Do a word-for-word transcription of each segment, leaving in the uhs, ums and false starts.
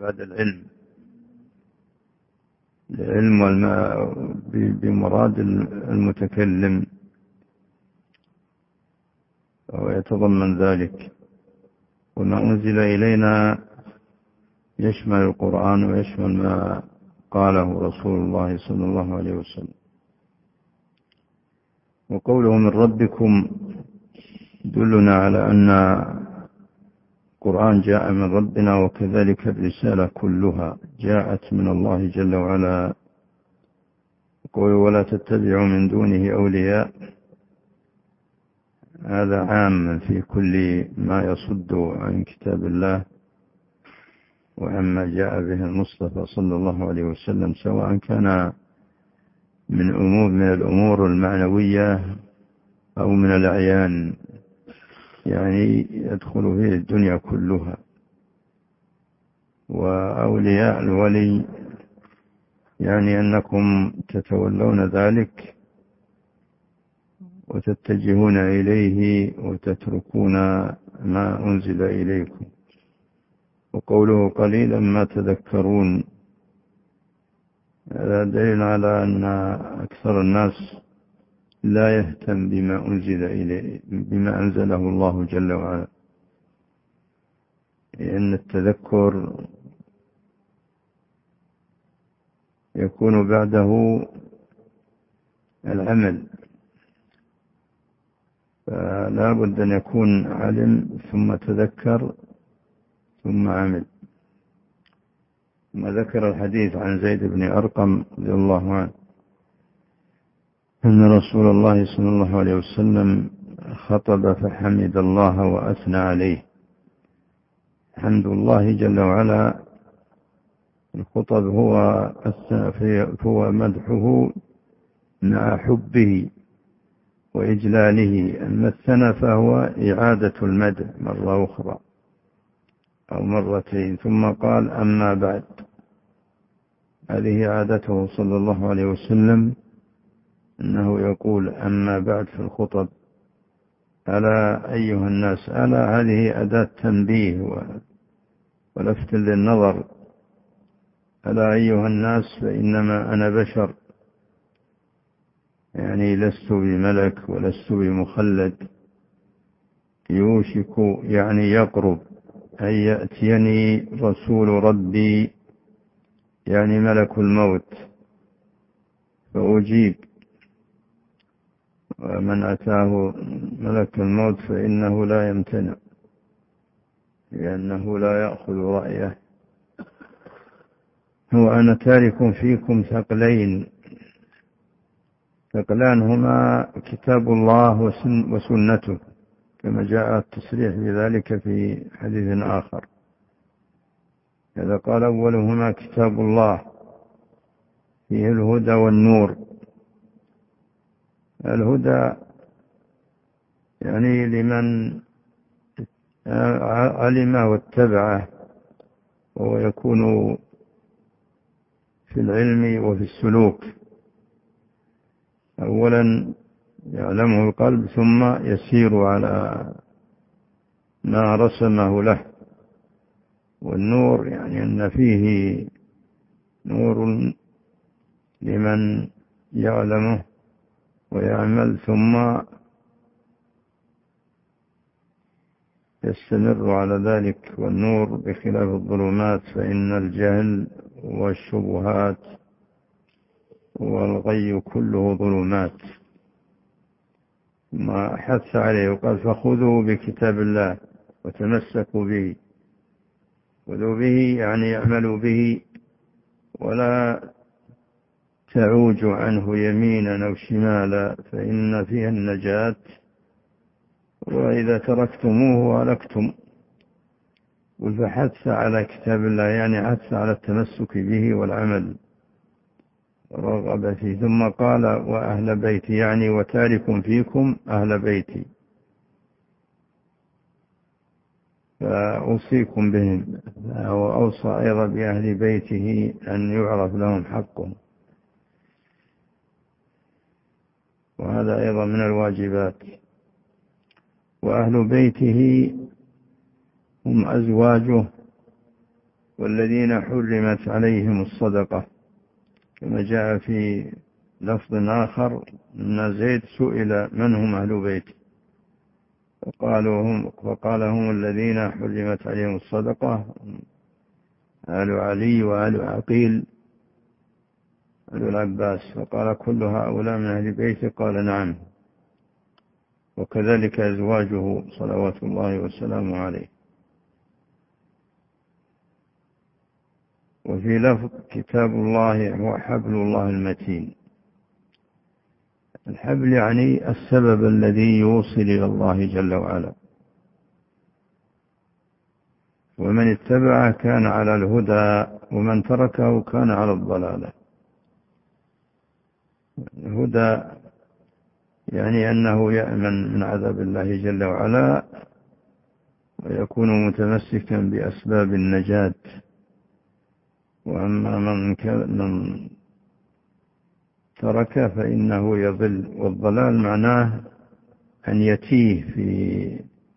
بعد العلم، العلم بمراد المتكلم ويتضمن ذلك. وما أنزل إلينا يشمل القرآن ويشمل ما قاله رسول الله صلى الله عليه وسلم. وقوله من ربكم دلنا على أن القرآن جاء من ربنا، وكذلك الرسالة كلها جاءت من الله جل وعلا. يقول ولا تتبعوا من دونه أولياء، هذا عام في كل ما يصد عن كتاب الله وعما جاء به المصطفى صلى الله عليه وسلم، سواء كان من أمور من الأمور المعنوية أو من الأعيان، يعني يدخل فيه الدنيا كلها. وأولياء الولي يعني أنكم تتولون ذلك وتتجهون إليه وتتركون ما أنزل إليكم. وقوله قليلا ما تذكرون، هذا دليل على أن أكثر الناس لا يهتم بما أنزل إليه بما أنزله الله جل وعلا، لأن التذكر يكون بعده العمل، فلا بد أن يكون علم ثم تذكر ثم عمل. ما ذكر الحديث عن زيد بن أرقم رضي الله عنه أن رسول الله صلى الله عليه وسلم خطب فحمد الله وأثنى عليه. حمد الله جل وعلا الخطب هو هو مدحه مع حبه وإجلاله. أما الثنى فهو إعادة المدح مرة أخرى أو مرتين. ثم قال أما بعد، هذه عادته صلى الله عليه وسلم أنه يقول أما بعد في الخطب. ألا أيها الناس، ألا هذه أداة تنبيه ولفت للنظر. ألا أيها الناس فإنما أنا بشر، يعني لست بملك ولست بمخلد. يوشك يعني يقرب أن يأتيني رسول ربي، يعني ملك الموت، فأجيب. ومن أتاه ملك الموت فإنه لا يمتنع، لأنه لا يأخذ رأيه. هو أنا تارك فيكم ثقلين، ثقلان هما كتاب الله وسنته، كما جاء التصريح بذلك في حديث آخر. هذا قال أولهما كتاب الله فيه الهدى والنور. الهدى يعني لمن علم واتبعه، وهو يكون في العلم وفي السلوك. أولا يعلمه القلب ثم يسير على ما رسمه له. والنور يعني أن فيه نور لمن يعلمه ويعمل ثم يستمر على ذلك. والنور بخلاف الظلمات، فإن الجهل والشبهات والغي كله ظلمات. ما حث عليه وقال فخذوا بكتاب الله وتمسكوا به. خذوا به يعني يعملوا به ولا تعوج عنه يمينا أو شمالا، فإن فيها النجاة. وإذا تركتموه هلكتم. فحث على كتاب الله يعني حث على التمسك به والعمل، رغب فيه. ثم قال وأهل بيتي، يعني وتارك فيكم أهل بيتي، فأوصيكم بهم. وأوصى أيضا بأهل بيته أن يعرف لهم حقهم، وهذا أيضا من الواجبات. وأهل بيته هم أزواجه والذين حرمت عليهم الصدقة، كما جاء في لفظ آخر أن زيد سئل من هم أهل بيت فقالوا هم فقال هم الذين حرمت عليهم الصدقة، آل علي وآل عقيل آل العباس، فقال كل هؤلاء من أهل بيته؟ قال نعم، وكذلك أزواجه صلوات الله وسلامه عليه. وفي لفظ كتاب الله هو حبل الله المتين. الحبل يعني السبب الذي يوصل إلى الله جل وعلا، ومن اتبعه كان على الهدى ومن تركه كان على الضلالة. الهدى يعني أنه يأمن من عذاب الله جل وعلا ويكون متمسكا بأسباب النجاة. وأما من, من ترك فإنه يضل، والضلال معناه أن يتيه في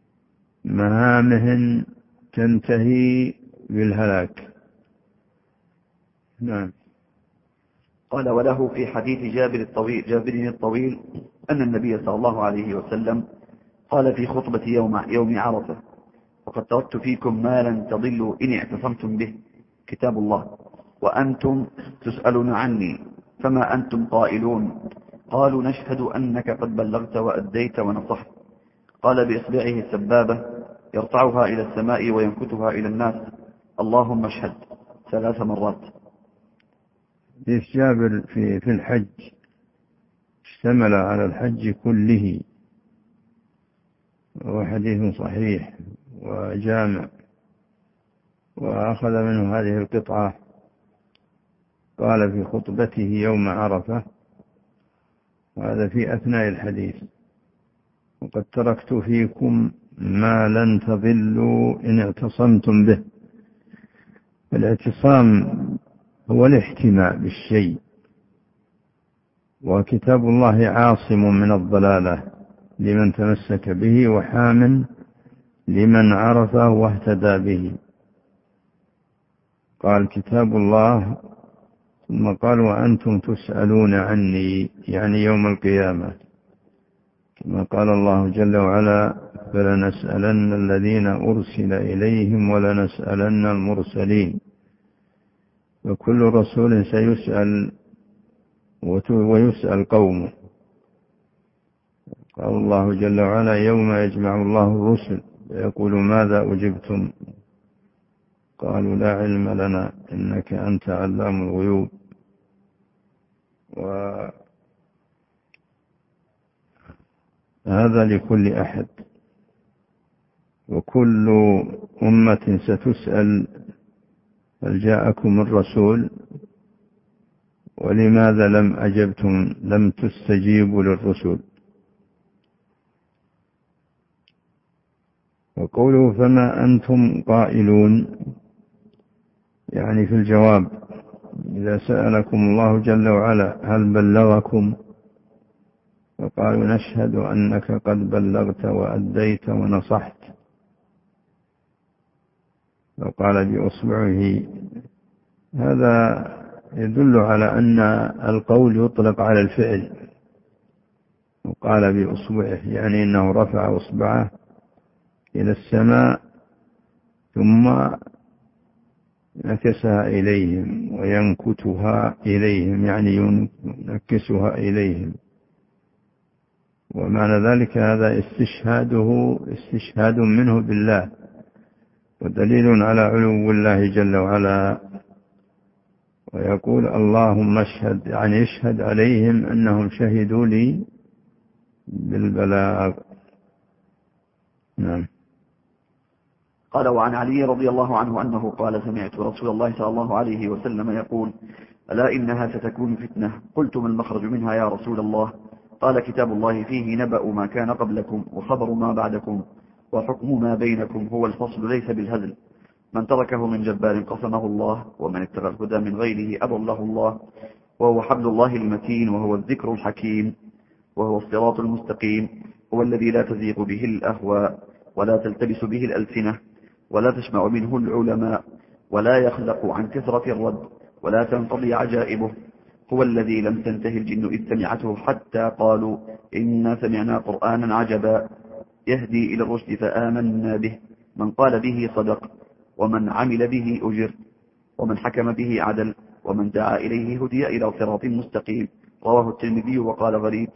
مهامه تنتهي بالهلاك. نعم. قال وله في حديث جابر الطويل, جابر الطويل أن النبي صلى الله عليه وسلم قال في خطبة يوم, يوم عرفة: وقد تركت فيكم ما لن تضلوا إن اعتصمتم به، كتاب الله، وأنتم تسألون عني، فما أنتم قائلون؟ قالوا نشهد أنك قد بلغت وأديت ونصحت. قال بإصبعه السبابة يرفعها إلى السماء وينكتها إلى الناس: اللهم اشهد، ثلاث مرات. حديث جابر في, في الحج اشتمل على الحج كله، وهو حديث صحيح وجامع، وأخذ منه هذه القطعة. قال في خطبته يوم عرفة، وهذا في أثناء الحديث: وقد تركت فيكم ما لن تضلوا إن اعتصمتم به. الاعتصام هو الاحتماء بالشيء، وكتاب الله عاصم من الضلالة لمن تمسك به، وحام لمن عرفه واهتدى به. قال كتاب الله، ثم قال وأنتم تسألون عني، يعني يوم القيامة، كما قال الله جل وعلا: فلنسألن الذين أرسل إليهم ولنسألن المرسلين. وكل رسول سيسأل ويسأل قومه. قال الله جل وعلا: يوم يجمع الله الرسل ويقول ماذا أجبتم؟ قالوا لا علم لنا إنك أنت علام الغيوب. وهذا لكل أحد، وكل أمة ستسأل: هل جاءكم الرسول؟ ولماذا لم أجبتم لم تستجيبوا للرسول؟ وقوله فما أنتم قائلون، يعني في الجواب إذا سألكم الله جل وعلا هل بلغكم؟ فقالوا نشهد أنك قد بلغت وأديت ونصحت. وقال بأصبعه، هذا يدل على أن القول يطلق على الفعل. وقال بأصبعه يعني أنه رفع أصبعه إلى السماء ثم نكسها إليهم، وينكتها إليهم يعني ينكسها إليهم. ومعنى ذلك هذا استشهاده استشهاد منه بالله، ودليل على علو الله جل وعلا. ويقول اللهم اشهد، يعني اشهد عليهم أنهم شهدوا لي بالبلاغ. نعم. قال وعن علي رضي الله عنه أنه قال سمعت رسول الله صلى الله عليه وسلم يقول: ألا إنها ستكون فتنة. قلت ما المخرج منها يا رسول الله؟ قال كتاب الله فيه نبأ ما كان قبلكم وخبر ما بعدكم وحكم ما بينكم، هو الفصل ليس بالهزل. من تركه من جبار قسمه الله، ومن ابتغى الهدى من غيره أضله الله، وهو حبل الله المتين، وهو الذكر الحكيم، وهو الصراط المستقيم، هو الذي لا تزيغ به الأهواء ولا تلتبس به الألسنة ولا تسمع منه العلماء ولا يخلق عن كثرة الرد ولا تنقضي عجائبه. هو الذي لم تنتهي الجن إذ سمعته حتى قالوا إنا سمعنا قرآنا عجبا يهدي إلى الرشد فآمنا به. من قال به صدق، ومن عمل به أجر، ومن حكم به عدل، ومن دعا إليه هدي إلى صراط مستقيم. رواه الترمذي وقال غريب.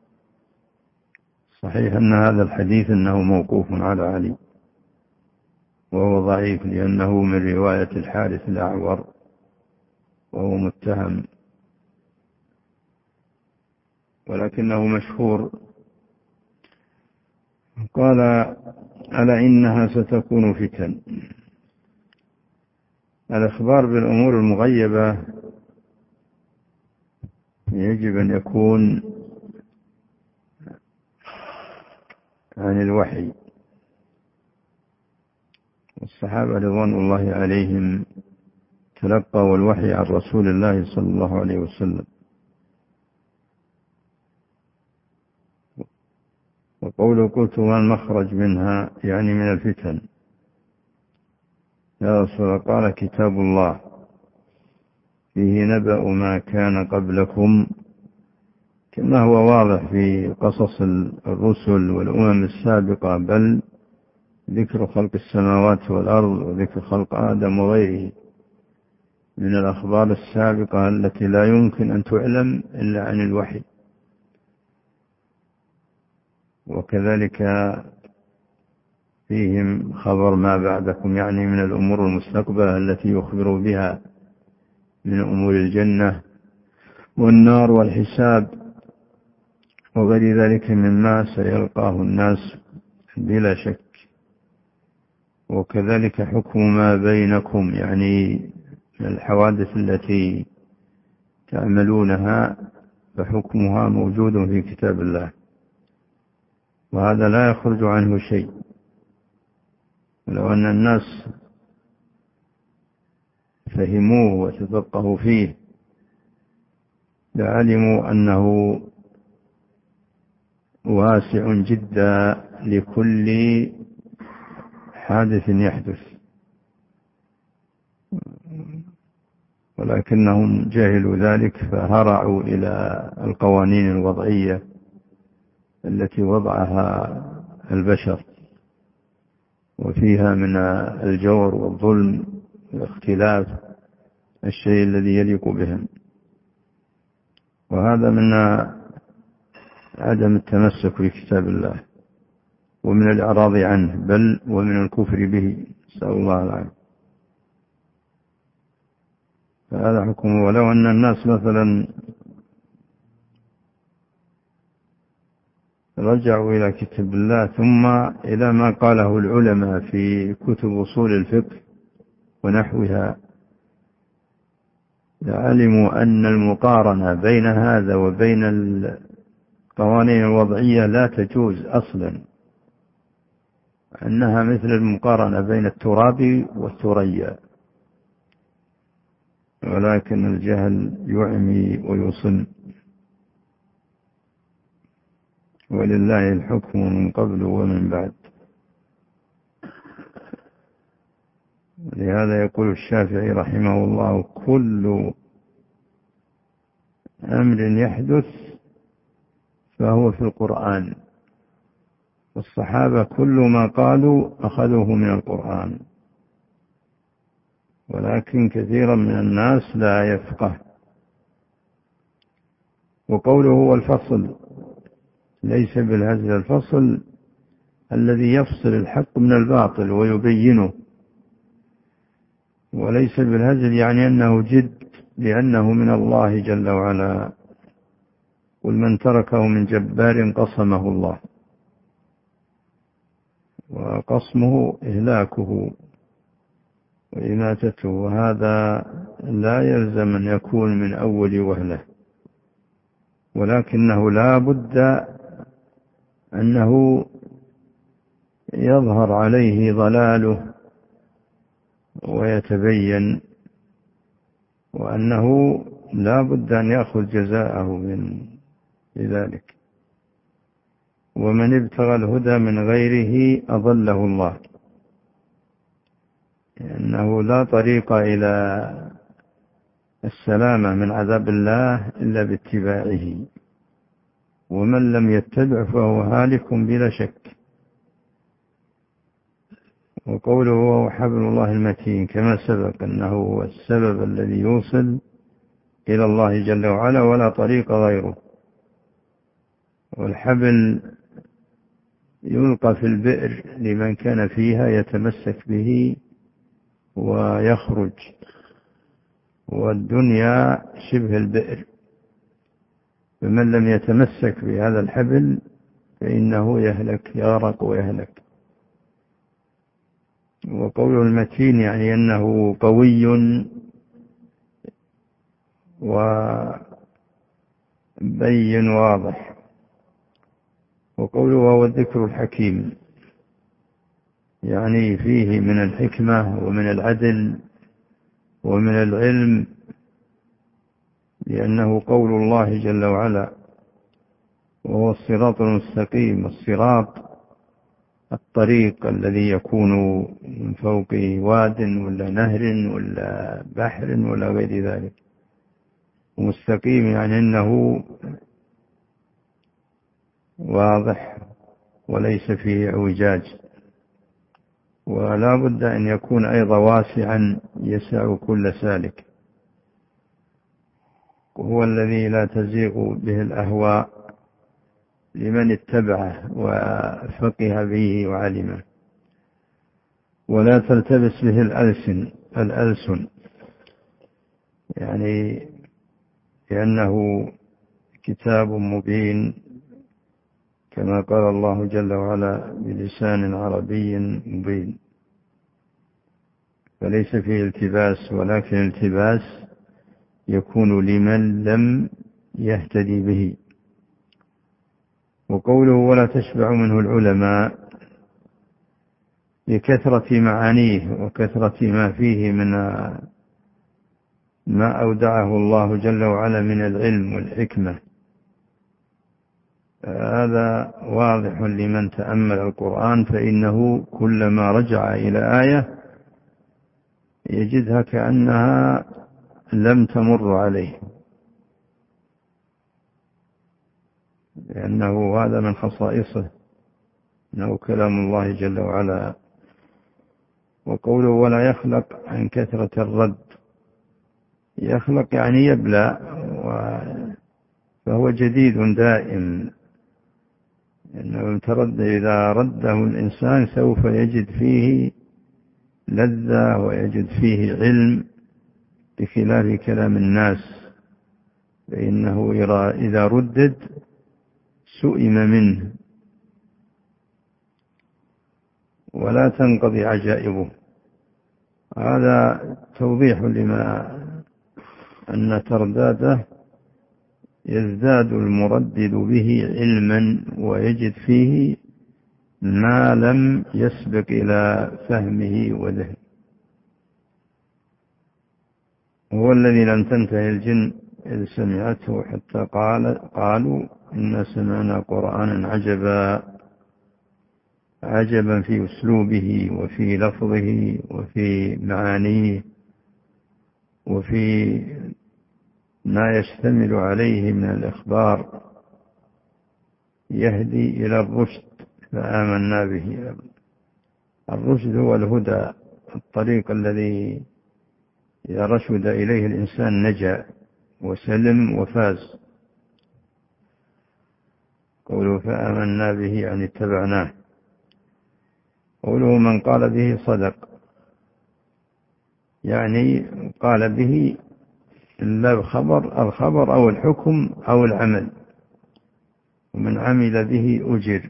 صحيح أن هذا الحديث أنه موقوف على علي، وهو ضعيف لأنه من رواية الحارث الأعور وهو متهم، ولكنه مشهور. قال: ألا إنها ستكون فتن. الإخبار بالأمور المغيبة يجب أن يكون عن الوحي، والصحابة رضوان الله عليهم تلقوا الوحي عن رسول الله صلى الله عليه وسلم. وقوله قلت ما المخرج منها يعني من الفتن يا رسول الله؟ قال: كتاب الله فيه نبأ ما كان قبلكم، كما هو واضح في قصص الرسل والأمم السابقة، بل ذكر خلق السماوات والأرض وذكر خلق آدم وغيره من الأخبار السابقة التي لا يمكن أن تعلم إلا عن الوحي. وكذلك فيهم خبر ما بعدكم، يعني من الأمور المستقبلة التي يخبر بها من أمور الجنة والنار والحساب وغير ذلك مما سيلقاه الناس بلا شك. وكذلك حكم ما بينكم، يعني من الحوادث التي تعملونها فحكمها موجود في كتاب الله، وهذا لا يخرج عنه شيء. لو أن الناس فهموه وتفقهوا فيه لعلموا أنه واسع جدا لكل حادث يحدث، ولكنهم جهلوا ذلك فهرعوا إلى القوانين الوضعية التي وضعها البشر، وفيها من الجور والظلم والاختلاف الشيء الذي يليق بهم. وهذا من عدم التمسك بكتاب الله ومن الإعراض عنه، بل ومن الكفر به، نسأل الله العافية. فهذا حكمه. ولو أن الناس مثلا رجعوا إلى كتاب الله ثم إلى ما قاله العلماء في كتب أصول الفقه ونحوها، لعلموا أن المقارنة بين هذا وبين القوانين الوضعية لا تجوز أصلا، أنها مثل المقارنة بين التراب والثريا، ولكن الجهل يعمي ويصم، ولله الحكم من قبل ومن بعد. لهذا يقول الشافعي رحمه الله: كل أمر يحدث فهو في القرآن، والصحابة كل ما قالوا أخذوه من القرآن، ولكن كثيرا من الناس لا يفقه. وقوله هو الفصل ليس بالهزل، الفصل الذي يفصل الحق من الباطل ويبينه، وليس بالهزل يعني أنه جد، لأنه من الله جل وعلا. قل من تركه من جبار قصمه الله، وقصمه إهلاكه وإماتته، وهذا لا يلزم أن يكون من أول وهلة، ولكنه لا بد أنه يظهر عليه ضلاله ويتبين، وأنه لا بد أن يأخذ جزاءه من ذلك. ومن ابتغى الهدى من غيره أضله الله. أنه لا طريق إلى السلامة من عذاب الله إلا باتباعه، ومن لم يتبع فهو هالك بلا شك. وقوله وهو حبل الله المتين كما سبق أنه هو السبب الذي يوصل إلى الله جل وعلا ولا طريق غيره. والحبل يلقى في البئر لمن كان فيها يتمسك به ويخرج، والدنيا شبه البئر، فمن لم يتمسك بهذا الحبل فإنه يهلك، يغرق ويهلك. وقوله المتين يعني أنه قوي وبين واضح. وقوله وهو الذكر الحكيم يعني فيه من الحكمة ومن العدل ومن العلم، لأنه قول الله جل وعلا وهو الصراط المستقيم. الصراط الطريق الذي يكون من فوق واد ولا نهر ولا بحر ولا غير ذلك، ومستقيم يعني أنه واضح وليس فيه اعوجاج، ولا بد أن يكون أيضا واسعا يسع كل سالك، وهو الذي لا تزيغ به الأهواء لمن اتبعه وفقه به وعلمه، ولا تلتبس به الألسن الألسن يعني لأنه كتاب مبين كما قال الله جل وعلا بلسان عربي مبين، فليس فيه التباس، ولكن التباس يكون لمن لم يهتدي به. وقوله ولا تشبع منه العلماء لكثرة معانيه وكثرة ما فيه من ما أودعه الله جل وعلا من العلم والحكمة. هذا واضح لمن تأمل القرآن، فإنه كلما رجع إلى آية يجدها كأنها لم تمر عليه، لأنه هذا من خصائصه أنه كلام الله جل وعلا. وقوله ولا يخلق عن كثرة الرد، يخلق يعني يبلى، فهو جديد دائم، إنه ترد إذا رده الإنسان سوف يجد فيه لذة ويجد فيه علم، بخلاف كلام الناس فإنه إذا ردد سئم منه ولا تنقضي عجائبه. هذا توضيح لما أن ترداده يزداد المردد به علما ويجد فيه ما لم يسبق إلى فهمه وذهنه. هو الذي لم تنتهي الجن إذ سمعته حتى قال قالوا إنا سمعنا قرآنا عجبا، عجبا في أسلوبه وفي لفظه وفي معانيه وفي ما يشتمل عليه من الإخبار، يهدي إلى الرشد فآمنا به. الرشد هو الهدى، الطريق الذي إذا رشد إليه الإنسان نجا وسلم وفاز. قوله فآمنا به يعني اتبعناه. قوله من قال به صدق، يعني قال به إلا الخبر الخبر أو الحكم أو العمل، ومن عمل به أجر.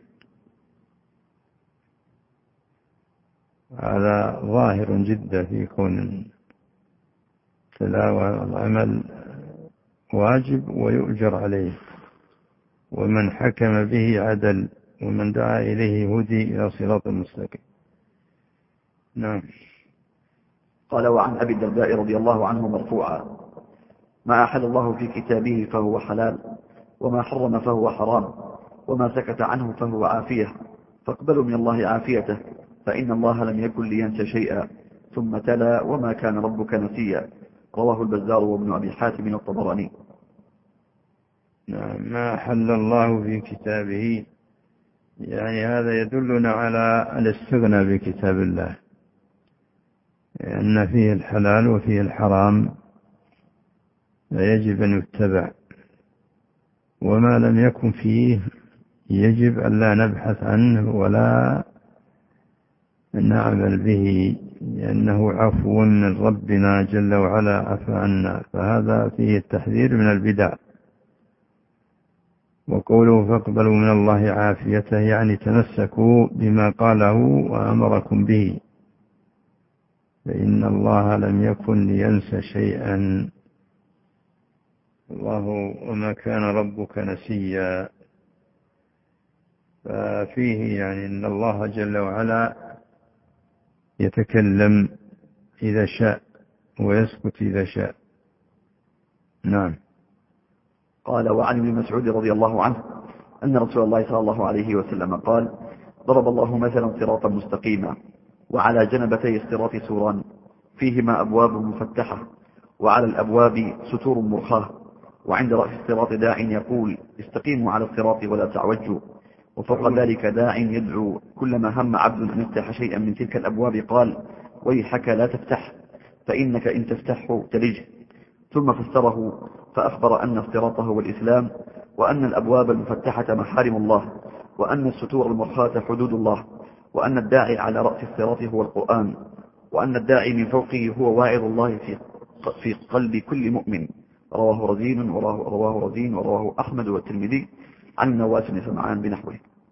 هذا ظاهر جدا في كون التلاوة والعمل واجب ويؤجر عليه، ومن حكم به عدل، ومن دعا إليه هدي إلى صراط مستقيم. نعم. قال وعن أبي الدرداء رضي الله عنه مرفوعا ما أحل الله في كتابه فهو حلال، وما حرم فهو حرام، وما سكت عنه فهو عافية، فاقبلوا من الله عافيته، فإن الله لم يكن لينسى شيئا، ثم تلا وما كان ربك نسيا. رواه البزار وابن أبي حاتم والطبراني. نعم، ما أحل الله في كتابه، يعني هذا يدلنا على الاستغنى بكتاب الله، لأن فيه الحلال وفيه الحرام فيجب أن يتبع، وما لم يكن فيه يجب أن لا نبحث عنه ولا نعمل به، لأنه عفو من ربنا جل وعلا عفى عنا، فهذا فيه التحذير من البدع. وقوله فاقبلوا من الله عافيته، يعني تمسكوا بما قاله وأمركم به، فإن الله لم يكن لينسى شيئا، الله وما كان ربك نسيا. ففيه يعني أن الله جل وعلا يتكلم إذا شاء ويسكت إذا شاء. نعم. قال وعن ابن مسعود رضي الله عنه أن رسول الله صلى الله عليه وسلم قال ضرب الله مثلا صراطا مستقيما وعلى جنبتي الصراط سوران فيهما أبواب مفتحة وعلى الأبواب ستور مرخاة وعند رأس الصراط داع يقول استقيموا على الصراط ولا تعوجوا وفوق ذلك داع يدعو كلما هم عبد أن يفتح شيئا من تلك الأبواب قال ويحك لا تفتح فإنك إن تفتحه تلجه. ثم فسره فأخبر أن الصراط هو الإسلام وأن الأبواب المفتحة محارم الله وأن الستور المرخاة حدود الله وأن الداعي على رأس الصراط هو القرآن وأن الداعي من فوقه هو واعظ الله في في قلب كل مؤمن. رواه رزين ورواه رزين ورواه أحمد والترمذي عن النواس بن سمعان بنحوه.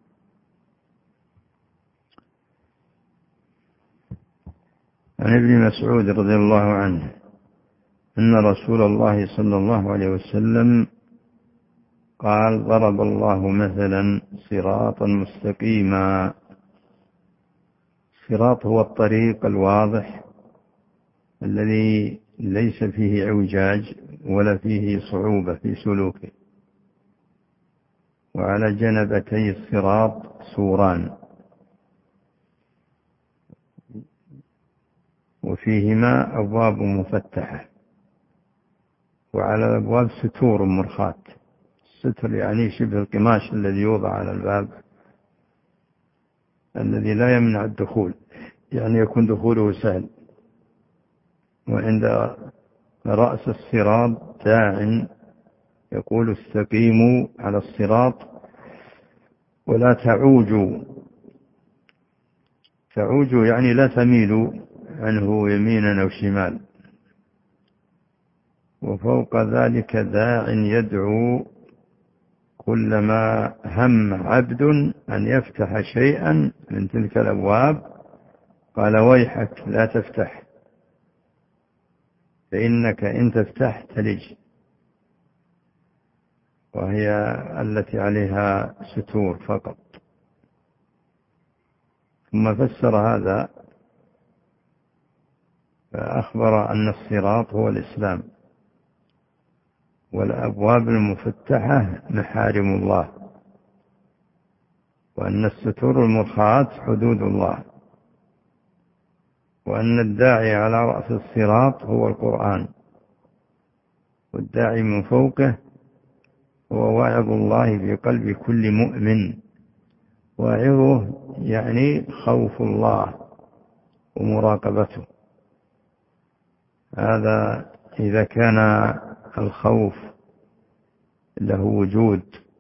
عن ابن مسعود رضي الله عنه أن رسول الله صلى الله عليه وسلم قال ضرب الله مثلا صراطا مستقيما. الصراط هو الطريق الواضح الذي ليس فيه اعوجاج ولا فيه صعوبة في سلوكه، وعلى جنبتي الصراط سوران وفيهما أبواب مفتحة وعلى الأبواب ستور مرخاة. الستر يعني شبه القماش الذي يوضع على الباب الذي لا يمنع الدخول، يعني يكون دخوله سهل. وعند رأس الصراط داع يقول استقيموا على الصراط ولا تعوجوا. تعوجوا يعني لا تميلوا عنه يمينا أو شمال. وفوق ذلك داع يدعو كلما هم عبد أن يفتح شيئا من تلك الأبواب قال ويحك لا تفتح فإنك إن تفتح تلج، وهي التي عليها ستور فقط. ثم فسر هذا فأخبر أن الصراط هو الإسلام والأبواب المفتحة محارم الله وأن الستور المرخاة حدود الله وأن الداعي على رأس الصراط هو القرآن والداعي من فوقه هو واعظ الله في قلب كل مؤمن. واعظه يعني خوف الله ومراقبته. هذا إذا كان الخوف له وجود،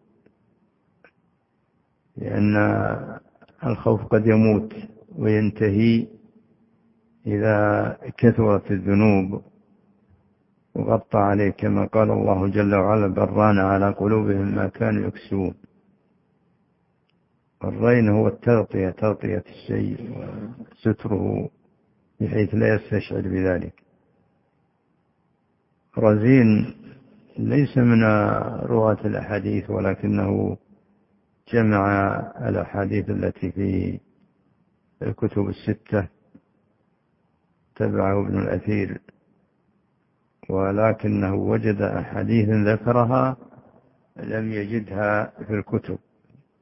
لأن الخوف قد يموت وينتهي إذا كثرت الذنوب وغطى عليه، كما قال الله جل وعلا بران على قلوبهم ما كانوا يكسبون. الرين هو التغطية، تغطية الشيء وستره بحيث لا يستشعر بذلك. رزين ليس من رواة الأحاديث ولكنه جمع الأحاديث التي في الكتب الستة، تبعه ابن الأثير، ولكنه وجد أحاديث ذكرها لم يجدها في الكتب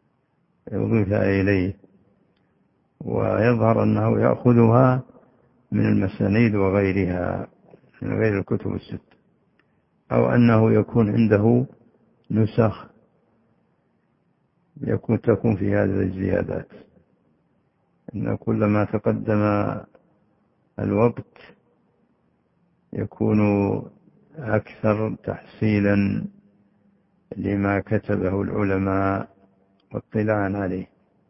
يضيف إليه، ويظهر أنه يأخذها من المسانيد وغيرها من غير الكتب الست، أو أنه يكون عنده نسخ يكون تكون في هذه الزيادات، إن كلما تقدم الوقت يكون أكثر تحصيلا لما كتبه العلماء واطلاعا عليه.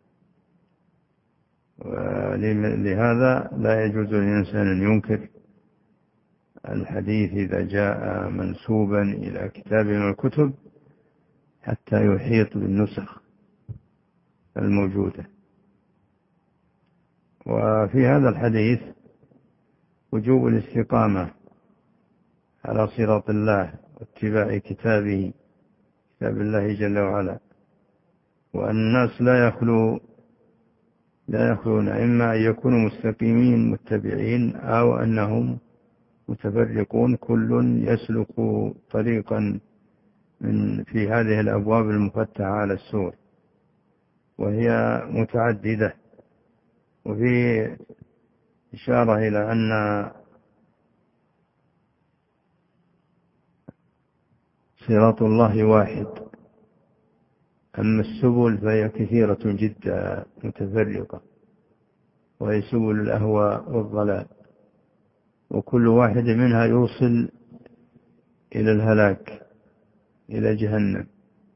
ولهذا لا يجوز للإنسان أن ينكر الحديث إذا جاء منسوبا إلى كتاب من الكتب حتى يحيط بالنسخ الموجودة. وفي هذا الحديث وجوب الاستقامة على صراط الله واتباع كتابه كتاب الله جل وعلا، وأن الناس لا يخلو لا يخلون إما أن يكونوا مستقيمين متبعين أو أنهم متفرقون كل يسلك طريقا من في هذه الأبواب المفتحة على السور، وهي متعددة. وفي إشارة إلى أن صراط الله واحد، أما السبل فهي كثيرة جدا متفرقة، وهي سبل الأهواء والضلال، وكل واحد منها يوصل إلى الهلاك إلى جهنم.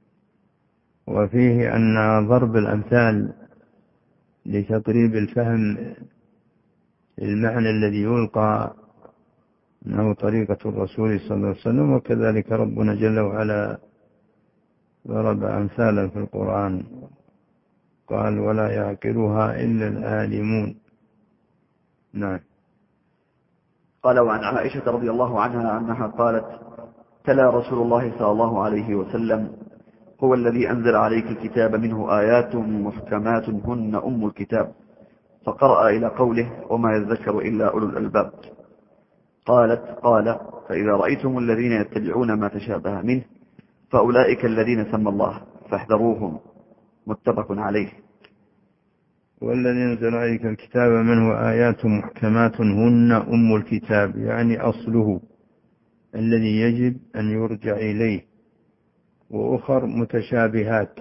وفيه أن ضرب الأمثال لتقريب الفهم المعنى الذي يلقى أنه طريقة الرسول صلى الله عليه وسلم، وكذلك ربنا جل وعلا ضرب أمثالا في القرآن قال ولا يعقلها إلا العالمون. نعم. قال وعن عائشة رضي الله عنها أنها قالت تلا رسول الله صلى الله عليه وسلم هو الذي أنزل عليك الكتاب منه آيات محكمات هن أم الكتاب، فقرأ إلى قوله وما يذكر إلا أولو الألباب. قالت قال فإذا رأيتم الذين يتبعون ما تشابه منه فأولئك الذين سمى الله فاحذروهم، متفق عليه. والذي أنزل عليك الكتاب منه آيات محكمات هن أم الكتاب، يعني أصله الذي يجب أن يرجع إليه، وأخر متشابهات.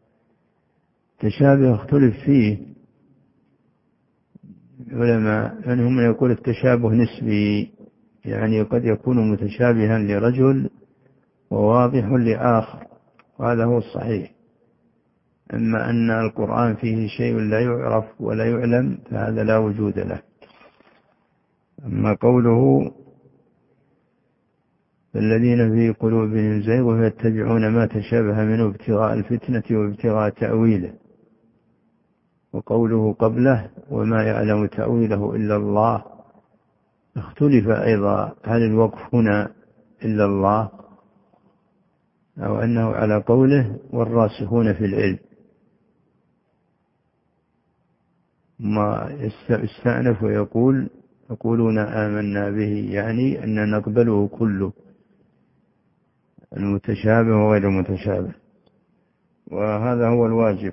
تشابه اختلف فيه علماء، منهم من يقول التشابه نسبي، يعني قد يكون متشابها لرجل وواضح لآخر، وهذا هو الصحيح. أما أن القرآن فيه شيء لا يعرف ولا يعلم فهذا لا وجود له. أما قوله الذين في قلوبهم زيغ فيتبعون ما تشابه منه ابتغاء الفتنة وابتغاء تأويله، وقوله قبله وما يعلم تأويله إلا الله، اختلف أيضا هل الوقف هنا إلا الله أو أنه على قوله والراسخون في العلم. ما يستأنف ويقول يقولون آمنا به، يعني أن نقبله كله المتشابه وغير المتشابه، وهذا هو الواجب.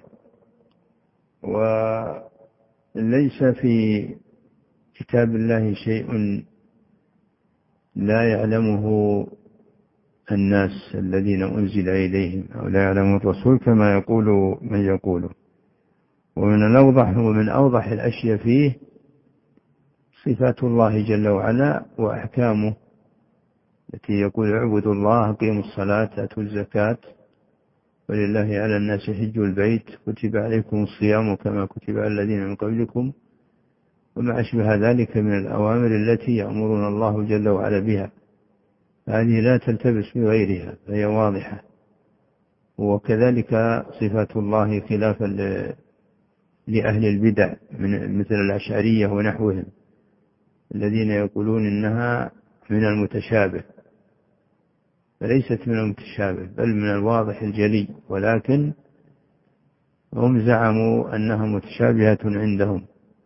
وليس في كتاب الله شيء لا يعلمه الناس الذين أنزل إليهم أو لا يعلم الرسول كما يقول من يقوله. ومن الأوضح ومن أوضح الأشياء فيه صفات الله جل وعلا وأحكامه التي يقول اعبدوا الله أقيموا الصلاة آتوا الزكاة ولله على الناس حج البيت كتب عليكم الصيام كما كتب على الذين من قبلكم وما أشبه ذلك من الأوامر التي يأمرنا الله جل وعلا بها. هذه لا تلتبس بغيرها فهي واضحة. وكذلك صفات الله خلافا لأهل البدع من مثل الأشعرية ونحوهم الذين يقولون إنها من المتشابه، فليست من المتشابه بل من الواضح الجلي، ولكن هم زعموا أنها متشابهة عندهم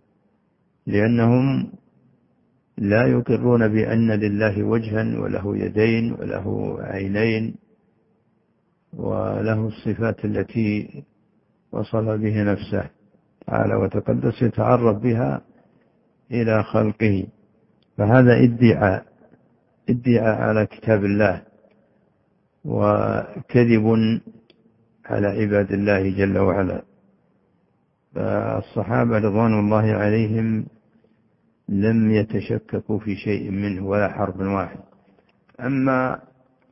لأنهم لا يقرون بأن لله وجها وله يدين وله عينين وله الصفات التي وصف به نفسه تعالى وتقدس يتعرف بها إلى خلقه. فهذا ادعاء ادعاء على كتاب الله وكذب على عباد الله جل وعلا. فالصحابة رضوان الله عليهم لم يتشككوا في شيء منه ولا حرف واحد. أما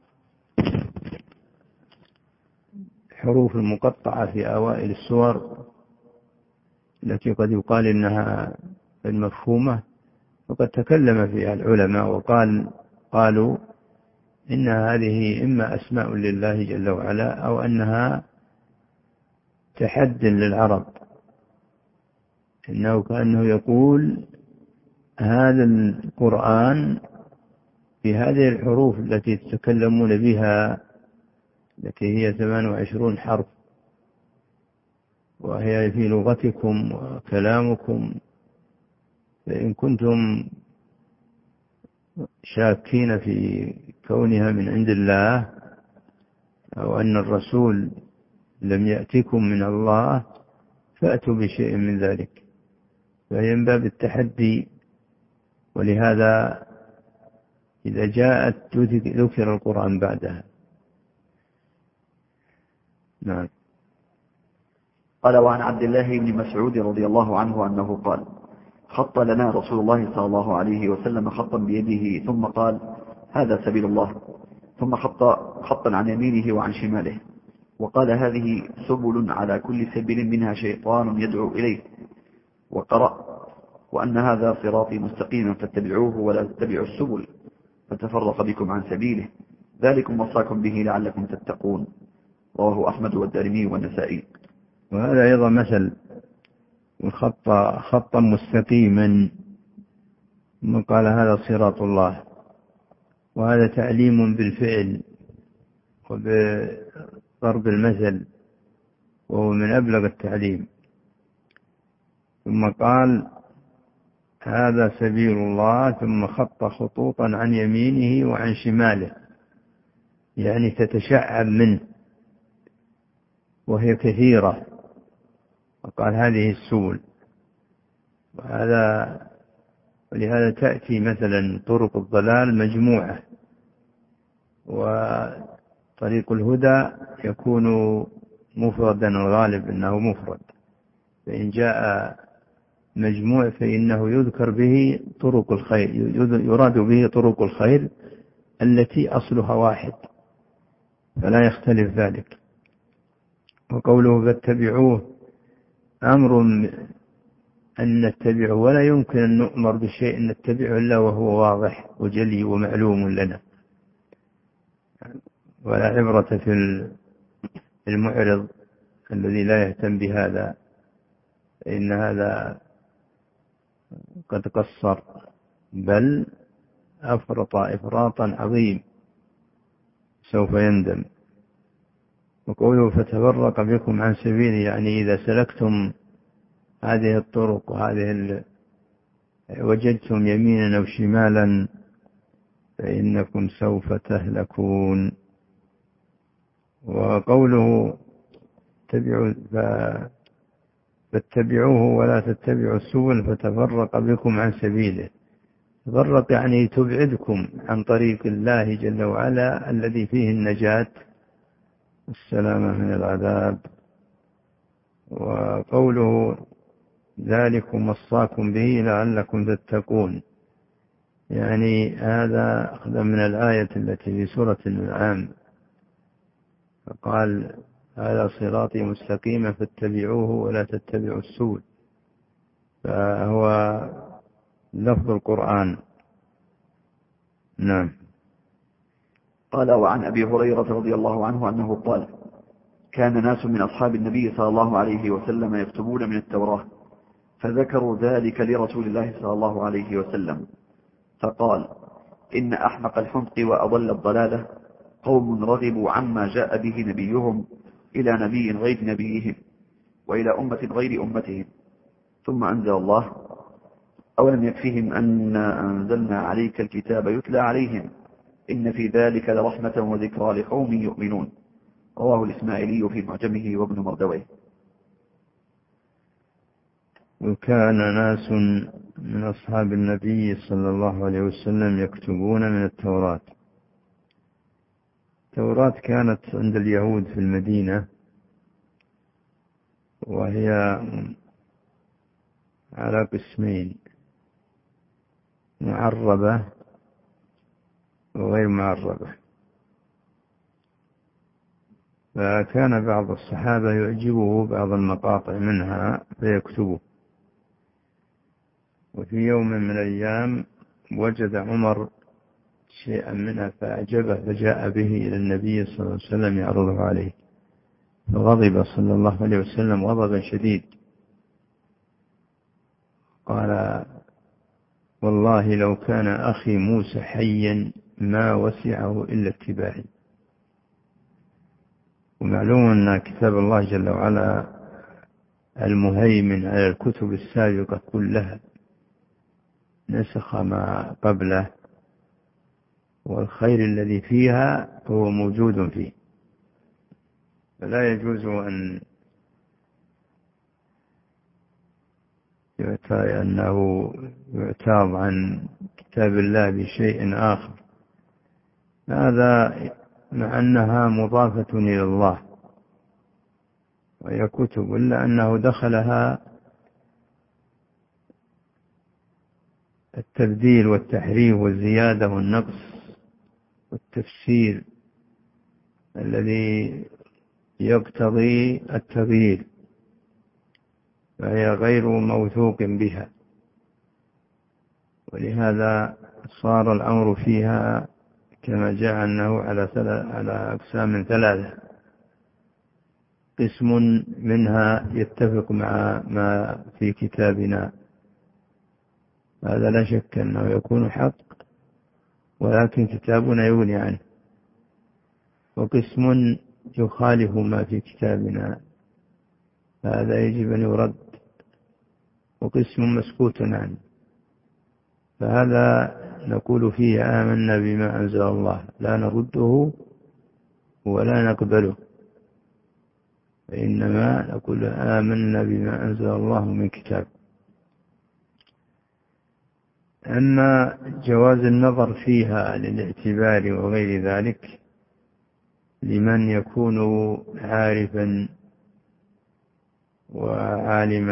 حروف المقطعة في أوائل السور التي قد يقال إنها المفهومة فقد تكلم فيها العلماء وقال قالوا إن هذه إما أسماء لله جل وعلا أو أنها تحد للعرب، إنه كأنه يقول هذا القرآن بهذه الحروف التي تتكلمون بها التي هي ثمان وعشرون حرف وهي في لغتكم وكلامكم، فإن كنتم شاكين في كونها من عند الله أو أن الرسول لم يأتكم من الله فأتوا بشيء من ذلك، فهي من باب التحدي. ولهذا إذا جاءت ذكر القرآن بعدها. نعم. قال وعن عبد الله بن مسعود رضي الله عنه أنه قال خط لنا رسول الله صلى الله عليه وسلم خطا بيده ثم قال هذا سبيل الله، ثم خط خطا عن يمينه وعن شماله وقال هذه سبل على كل سبيل منها شيطان يدعو إليه، وقرأ وأن هذا صراطي مستقيما فاتبعوه ولا تتبعوا السبل فتفرق بكم عن سبيله ذلكم وصاكم به لعلكم تتقون. رواه أحمد والدارمي والنسائي. وهذا أيضا مثل الخط خطا مستقيما ثم قال هذا صراط الله، وهذا تعليم بالفعل وبضرب المثل وهو من أبلغ التعليم. ثم قال هذا سبيل الله ثم خط خطوطا عن يمينه وعن شماله، يعني تتشعب منه وهي كثيرة، وقال هذه السبل. وهذا ولهذا تأتي مثلا طرق الضلال مجموعة، وطريق الهدى يكون مفردا، الغالب أنه مفرد، فإن جاء مجموع فإنه يذكر به طرق الخير، يراد به طرق الخير التي أصلها واحد فلا يختلف ذلك. وقوله فاتبعوه أمر أن نتبعه، ولا يمكن أن نؤمر بشيء أن نتبعه إلا وهو واضح وجلي ومعلوم لنا، ولا عبرة في المعرض الذي لا يهتم بهذا، فإن هذا قد قصر بل أفرط إفراطا عظيم سوف يندم. وقوله فتفرق بكم عن سبيله، يعني إذا سلكتم هذه الطرق وهذه وجدتم يمينا أو شمالا فإنكم سوف تهلكون. وقوله تبعوا فاتبعوه ولا تتبعوا السبل فتفرق بكم عن سبيله، تفرق يعني تبعدكم عن طريق الله جل وعلا الذي فيه النجاة والسلامة من العذاب. وقوله ذلكم وصاكم به لعلكم تتقون، يعني هذا أخذ من الآية التي في سورة الأنعام، فقال هذا صراطي مستقيما فاتبعوه ولا تتبعوا السبل، فهو لفظ القرآن. نعم. قال وعن أبي هريرة رضي الله عنه أنه قال كان ناس من أصحاب النبي صلى الله عليه وسلم يكتبون من التوراة، فذكروا ذلك لرسول الله صلى الله عليه وسلم فقال إن أحمق الحمق وأضل الضلالة قوم رغبوا عما جاء به نبيهم إلى نبي غير نبيهم وإلى أمة غير أمتهم، ثم أنزل الله أولم يكفيهم أن أنزلنا عليك الكتاب يتلى عليهم إن في ذلك لرحمة وذكرى لقوم يؤمنون. رواه الإسماعيلي في معجمه وابن مردويه. وكان ناس من أصحاب النبي صلى الله عليه وسلم يكتبون من التوراة. التوراة كانت عند اليهود في المدينة، وهي على قسمين: معربة وغير معربة. فكان بعض الصحابة يعجبه بعض المقاطع منها فيكتبه. وفي يوم من الأيام وجد عمر شيئا منها فأعجبه، فجاء به إلى النبي صلى الله عليه وسلم يعرضه عليه، فغضب صلى الله عليه وسلم غضبا شديد، قال: والله لو كان أخي موسى حيا ما وسعه إلا اتباعي. ومعلوم أن كتاب الله جل وعلا المهيمن على الكتب السابقة كلها نسخ ما قبله، والخير الذي فيها هو موجود فيه، فلا يجوز أن أنه يعتاض عن كتاب الله بشيء آخر، هذا مع أنها مضافة إلى الله وهي كتب، إلا أنه دخلها التبديل والتحريف والزيادة والنقص والتفسير الذي يقتضي التغيير، فهي غير موثوق بها. ولهذا صار الأمر فيها كما جاء أنه على على أقسام ثلاثة: قسم منها يتفق مع ما في كتابنا، هذا لا شك أنه يكون حق، ولكن كتابنا يغني عنه. وقسم يخالف ما في كتابنا، هذا يجب أن يرد. وقسم مسكوت عنه، فهذا نقول فيه آمنا بما أنزل الله، لا نرده ولا نقبله، وإنما نقول آمنا بما أنزل الله من كتاب. أما جواز النظر فيها للاعتبار وغير ذلك لمن يكون عارفا وعالما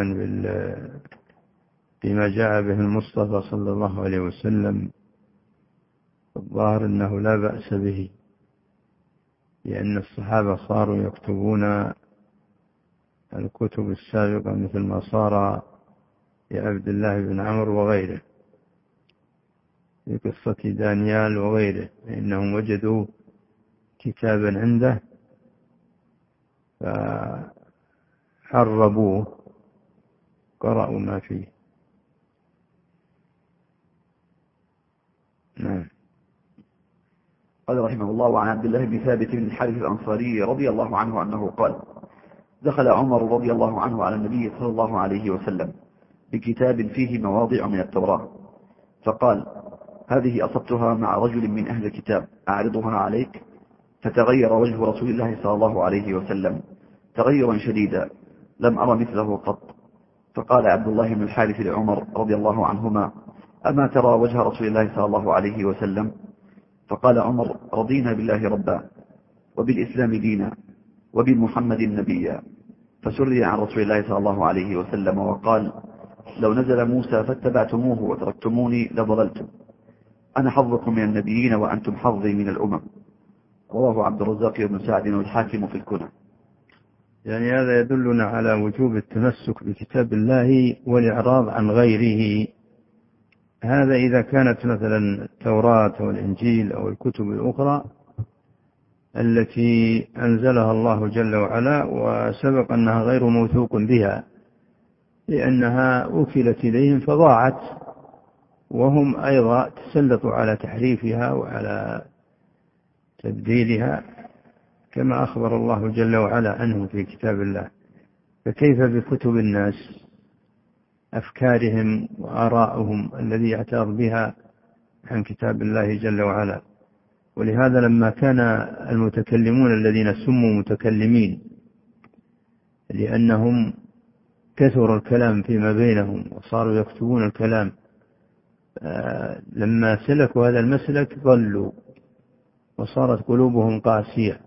بما جاء به المصطفى صلى الله عليه وسلم، الظاهر أنه لا بأس به، لأن الصحابة صاروا يكتبون الكتب السابقة مثل ما صار لعبد الله بن عمرو وغيره في قصة دانيال وغيره، فإنهم وجدوا كتابا عنده فحربوه، قرأوا ما فيه. نعم. قال رحمه الله: وعن عبد الله بن ثابت بن الحارث الأنصاري رضي الله عنه أنه قال: دخل عمر رضي الله عنه على النبي صلى الله عليه وسلم بكتاب فيه مواضع من التوراة، فقال: هذه أصبتها مع رجل من أهل الكتاب، أعرضها عليك. فتغير وجه رسول الله صلى الله عليه وسلم تغيرا شديدا لم أرى مثله قط. فقال عبد الله بن الحارث لعمر رضي الله عنهما: أما ترى وجه رسول الله صلى الله عليه وسلم؟ فقال عمر: رضينا بالله ربا، وبالإسلام دينا، وبمحمد نبيا. فسري عن رسول الله صلى الله عليه وسلم وقال: لو نزل موسى فاتبعتموه وتركتموني لضللتم. أنا حظكم من النبيين وأنتم حظي من الأمم. رواه عبد الرزاق بن سعد والحاكم في الكنى. يعني هذا يدلنا على وجوب التمسك بكتاب الله والإعراض عن غيره. هذا إذا كانت مثلا التوراة أو الإنجيل أو الكتب الأخرى التي أنزلها الله جل وعلا وسبق أنها غير موثوق بها، لأنها وكلت إليهم فضاعت، وهم أيضا تسلطوا على تحريفها وعلى تبديلها كما أخبر الله جل وعلا عنه في كتاب الله. فكيف بكتب الناس، أفكارهم وآراءهم الذي يعترض بها عن كتاب الله جل وعلا؟ ولهذا لما كان المتكلمون الذين سموا متكلمين لأنهم كثر الكلام فيما بينهم وصاروا يكتبون الكلام، لما سلكوا هذا المسلك ضلوا وصارت قلوبهم قاسية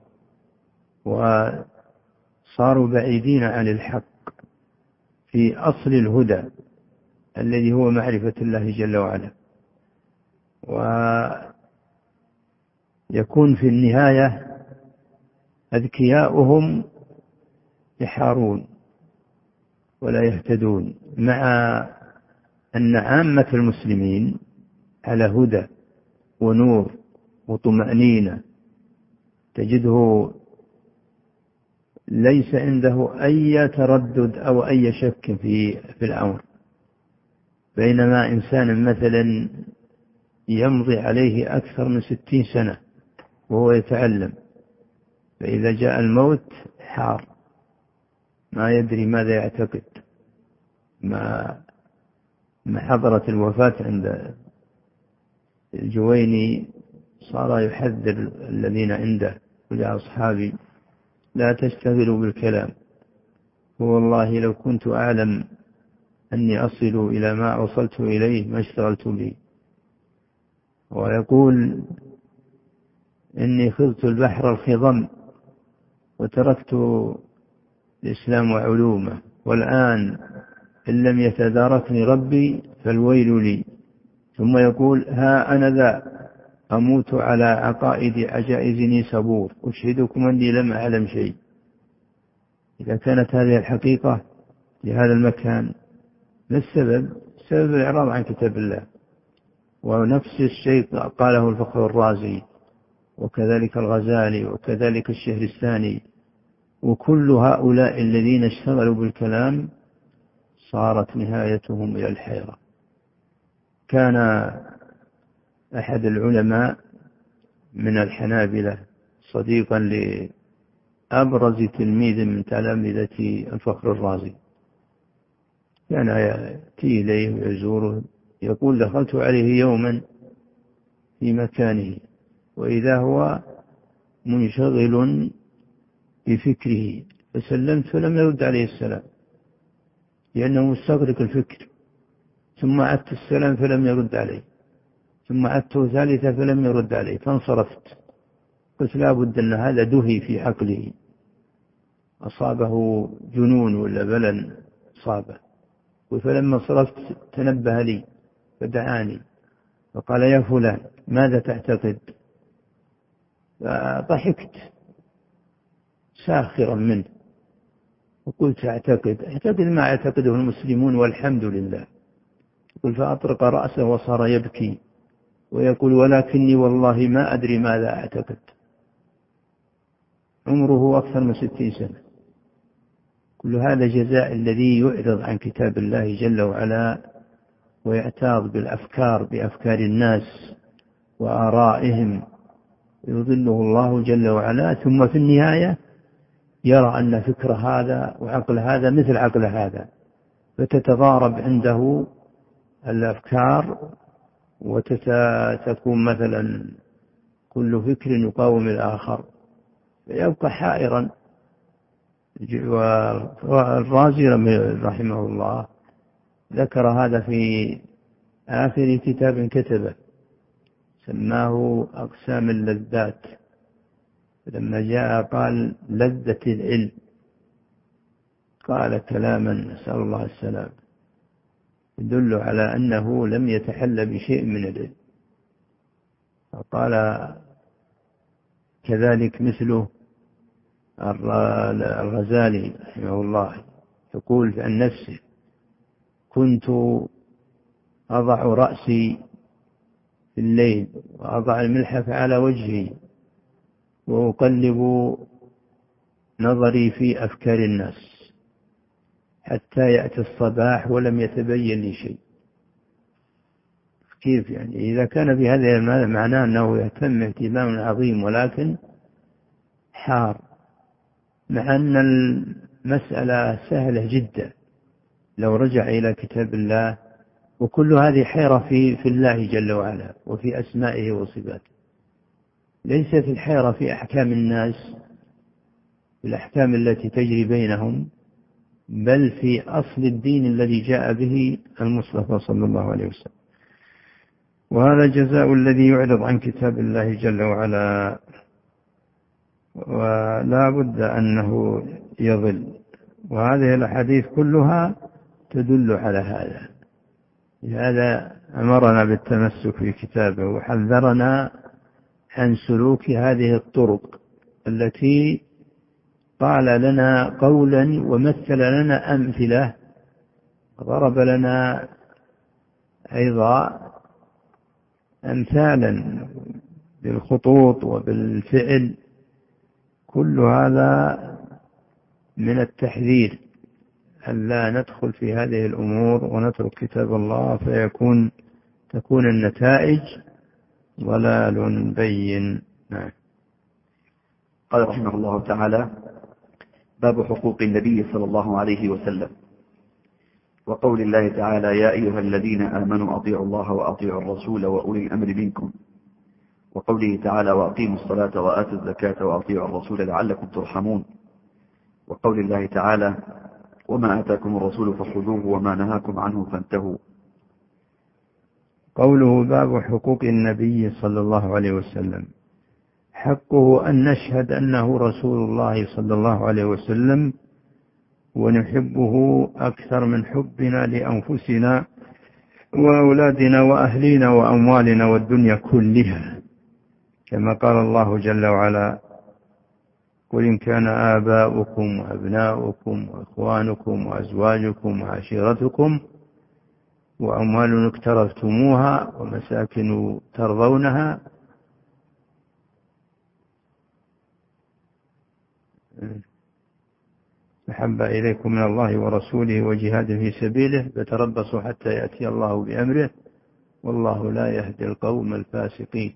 وصاروا بعيدين عن الحق في أصل الهدى الذي هو معرفة الله جل وعلا. ويكون في النهاية أذكياؤهم يحارون ولا يهتدون، مع أن عامة المسلمين على هدى ونور وطمأنينة، تجده ليس عنده أي تردد أو أي شك في في الأمر. بينما إنسان مثلا يمضي عليه أكثر من ستين سنة وهو يتعلم، فإذا جاء الموت حار، ما يدري ماذا يعتقد. ما ما حضرت الوفاة عند الجويني صار يحذر الذين عنده ولأصحابي لا تشتغلوا بالكلام، والله لو كنت أعلم أني أصل إلى ما وصلت إليه ما اشتغلت به. ويقول إني خضت البحر الخضم وتركت الإسلام وعلومه، والآن إن لم يتداركني ربي فالويل لي. ثم يقول ها أنا ذا أموت على عقائد عجائزني صبور، أشهدكم أني لم أعلم شيء. إذا كانت هذه الحقيقة لهذا المكان، ما السبب؟ سبب الإعراض عن كتاب الله. ونفس الشيء قاله الفخر الرازي وكذلك الغزالي وكذلك الشهرستاني، وكل هؤلاء الذين اشتغلوا بالكلام صارت نهايتهم إلى الحيرة. كان أحد العلماء من الحنابلة صديقا لأبرز تلميذ من تلامذة الفخر الرازي، كان يأتي إليه ويزوره، يقول دخلت عليه يوما في مكانه وإذا هو منشغل بفكره، فسلمت فلم يرد عليه السلام لأنه مستغرق الفكر، ثم عدت السلام فلم يرد عليه، ثم عدته ثالثة فلم يرد عليه، فانصرفت. قلت لا بد أن هذا دهي في عقله، أصابه جنون ولا بلن صابه. فلما صرفت تنبه لي فدعاني فقال يا فلان ماذا تعتقد؟ فضحكت ساخرا منه وقلت أعتقد أعتقد ما يعتقده المسلمون والحمد لله. قل فأطرق رأسه وصار يبكي ويقول ولكني والله ما أدري ماذا أعتقد. عمره أكثر من ستين سنة. كل هذا جزاء الذي يعرض عن كتاب الله جل وعلا ويعتاض بالأفكار بأفكار الناس وآرائهم، يضله الله جل وعلا، ثم في النهاية يرى أن فكر هذا وعقل هذا مثل عقل هذا، فتتضارب عنده الأفكار وتكون مثلا كل فكر يقاوم الآخر، فيبقى حائرا. والرازي رحمه الله ذكر هذا في آخر كتاب كتبه سماه أقسام اللذات، لما جاء قال لذة العلم، قال كلاما نسأل الله السلام يدل على أنه لم يتحلى بشيء من العلم. فقال كذلك مثله الغزالي رحمه الله يقول عن نفسه كنت أضع رأسي في الليل وأضع الملحف على وجهي وأقلب نظري في أفكار الناس حتى يأتي الصباح ولم يتبين لي شيء. كيف يعني؟ إذا كان في هذا المعنى معناه أنه يهتم اهتمام عظيم ولكن حار، مع أن المسألة سهلة جدا لو رجع إلى كتاب الله. وكل هذه حيرة في في الله جل وعلا وفي أسمائه وصفاته، ليست الحيرة في أحكام الناس، الأحكام التي تجري بينهم، بل في أصل الدين الذي جاء به المصطفى صلى الله عليه وسلم. وهذا جزاء الذي يعرض عن كتاب الله جل وعلا، ولا بد أنه يضل. وهذه الأحاديث كلها تدل على هذا. لهذا أمرنا بالتمسك بكتابه وحذرنا عن سلوك هذه الطرق التي قال لنا قولا ومثل لنا أمثلة، ضرب لنا أيضا أمثالا بالخطوط وبالفعل. كل هذا من التحذير ألا ندخل في هذه الأمور ونترك كتاب الله فيكون تكون النتائج ضلال بين. نعم. قال رحمه الله تعالى: باب حقوق النبي صلى الله عليه وسلم. وقول الله تعالى: يا أيها الذين آمنوا أطيعوا الله وأطيعوا الرسول وأولي الأمر منكم. وقوله تعالى: وأقيموا الصلاة وآتوا الزكاة وأطيعوا الرسول لعلكم ترحمون. وقول الله تعالى: وما آتاكم الرسول فخذوه وما نهاكم عنه فانتهوا. قوله باب حقوق النبي صلى الله عليه وسلم. حقه أن نشهد أنه رسول الله صلى الله عليه وسلم ونحبه أكثر من حبنا لأنفسنا وأولادنا وأهلنا وأموالنا والدنيا كلها، كما قال الله جل وعلا: قل إن كان آباؤكم وأبناؤكم وإخوانكم وأزواجكم وعشيرتكم وأموال اقترفتموها ومساكن ترضونها أحب إليكم من الله ورسوله وجهاد في سبيله فتربصوا حتى يأتي الله بأمره والله لا يهدي القوم الفاسقين.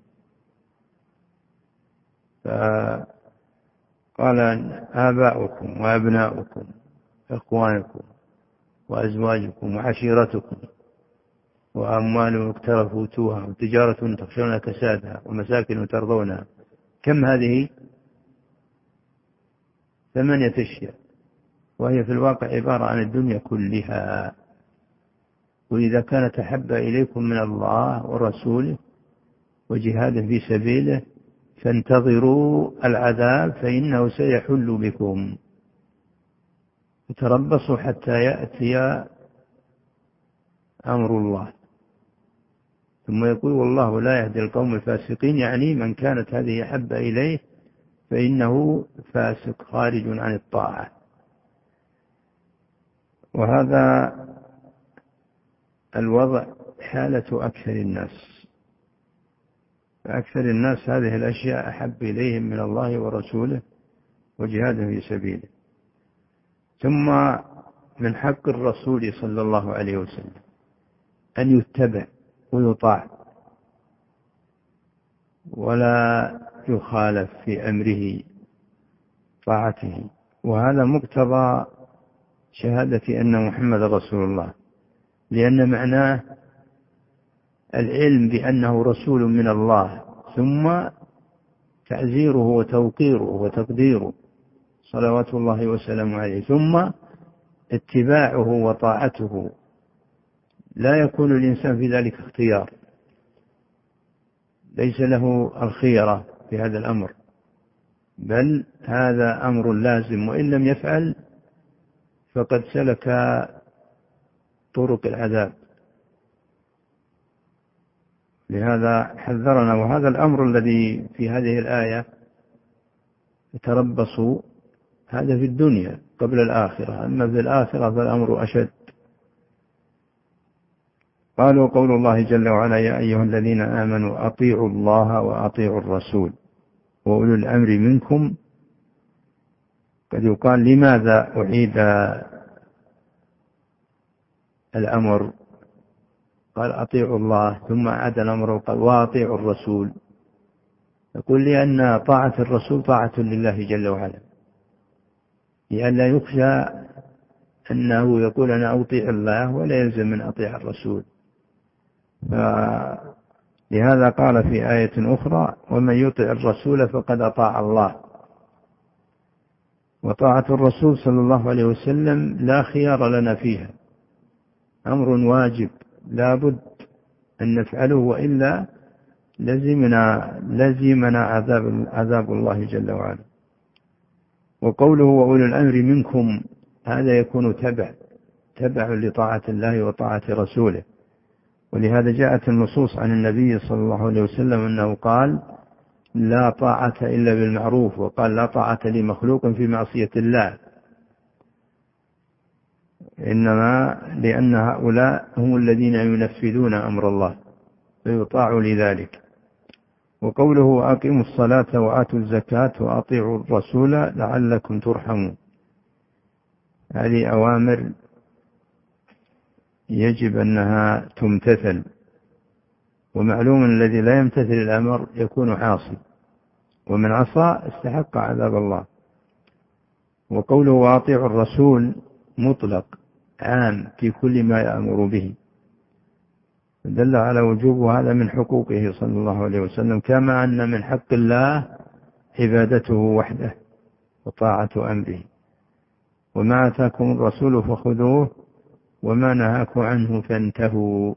فقال آباؤكم وأبناؤكم إخوانكم وأزواجكم وعشيرتكم وأموال اقترفتوها وتجارة تخشون كسادها ومساكن ترضونها. كم هذه؟ ثمانية أشياء، وهي في الواقع عبارة عن الدنيا كلها. وإذا كانت أحب إليكم من الله ورسوله وجهاد في سبيله فانتظروا العذاب فإنه سيحل بكم، وتربصوا حتى يأتي أمر الله. ثم يقول: والله لا يهدي القوم الفاسقين، يعني من كانت هذه أحب إليه فإنه فاسق خارج عن الطاعة. وهذا الوضع حالة أكثر الناس، فأكثر الناس هذه الأشياء أحب إليهم من الله ورسوله وجهاد في سبيله. ثم من حق الرسول صلى الله عليه وسلم أن يتبع ويطاع ولا يخالف في أمره طاعته. وهذا مقتضى شهادة أن محمد رسول الله، لأن معناه العلم بأنه رسول من الله، ثم تعزيره وتوقيره وتقديره صلوات الله وسلامه عليه، ثم اتباعه وطاعته. لا يكون الإنسان في ذلك اختيار، ليس له الخيرة في هذا الأمر، بل هذا أمر لازم، وإن لم يفعل فقد سلك طرق العذاب. لهذا حذرنا. وهذا الأمر الذي في هذه الآية يتربصوا، هذا في الدنيا قبل الآخرة، أما في الآخرة فالأمر أشد. قالوا: قول الله جل وعلا: يا أيها الذين آمنوا أطيعوا الله وأطيعوا الرسول وأولو الأمر منكم. قد يقال: لماذا أعيد الأمر؟ قال: أطيعوا الله، ثم عاد الأمر وقال: وأطيعوا الرسول. يقول: لأن طاعة الرسول طاعة لله جل وعلا، لئلا يخشى أنه يقول: أنا أطيع الله ولا يلزم من أطيع الرسول. لهذا قال في آية أخرى: ومن يطع الرسول فقد أطاع الله. وطاعة الرسول صلى الله عليه وسلم لا خيار لنا فيها، أمر واجب لا بد أن نفعله، وإلا لزمنا لزمنا عذاب عذاب الله جل وعلا. وقوله وأولي الأمر منكم، هذا يكون تبع تبع لطاعة الله وطاعة رسوله، ولهذا جاءت النصوص عن النبي صلى الله عليه وسلم أنه قال لا طاعة إلا بالمعروف، وقال لا طاعة لمخلوق في معصية الله، إنما لأن هؤلاء هم الذين ينفذون أمر الله فيطاع لذلك. وقوله أقيموا الصلاة وآتوا الزكاة وأطيعوا الرسول لعلكم ترحمون، هذه أوامر يجب أنها تمتثل، ومعلوم الذي لا يمتثل الأمر يكون عاصي، ومن عصى استحق عذاب الله. وقوله وأطيعوا الرسول مطلق عام في كل ما يأمر به، دل على وجوب هذا من حقوقه صلى الله عليه وسلم، كما أن من حق الله عبادته وحده وطاعة أمره. وما أتاكم الرسول فخذوه وما نهاكم عنه فانتهوا.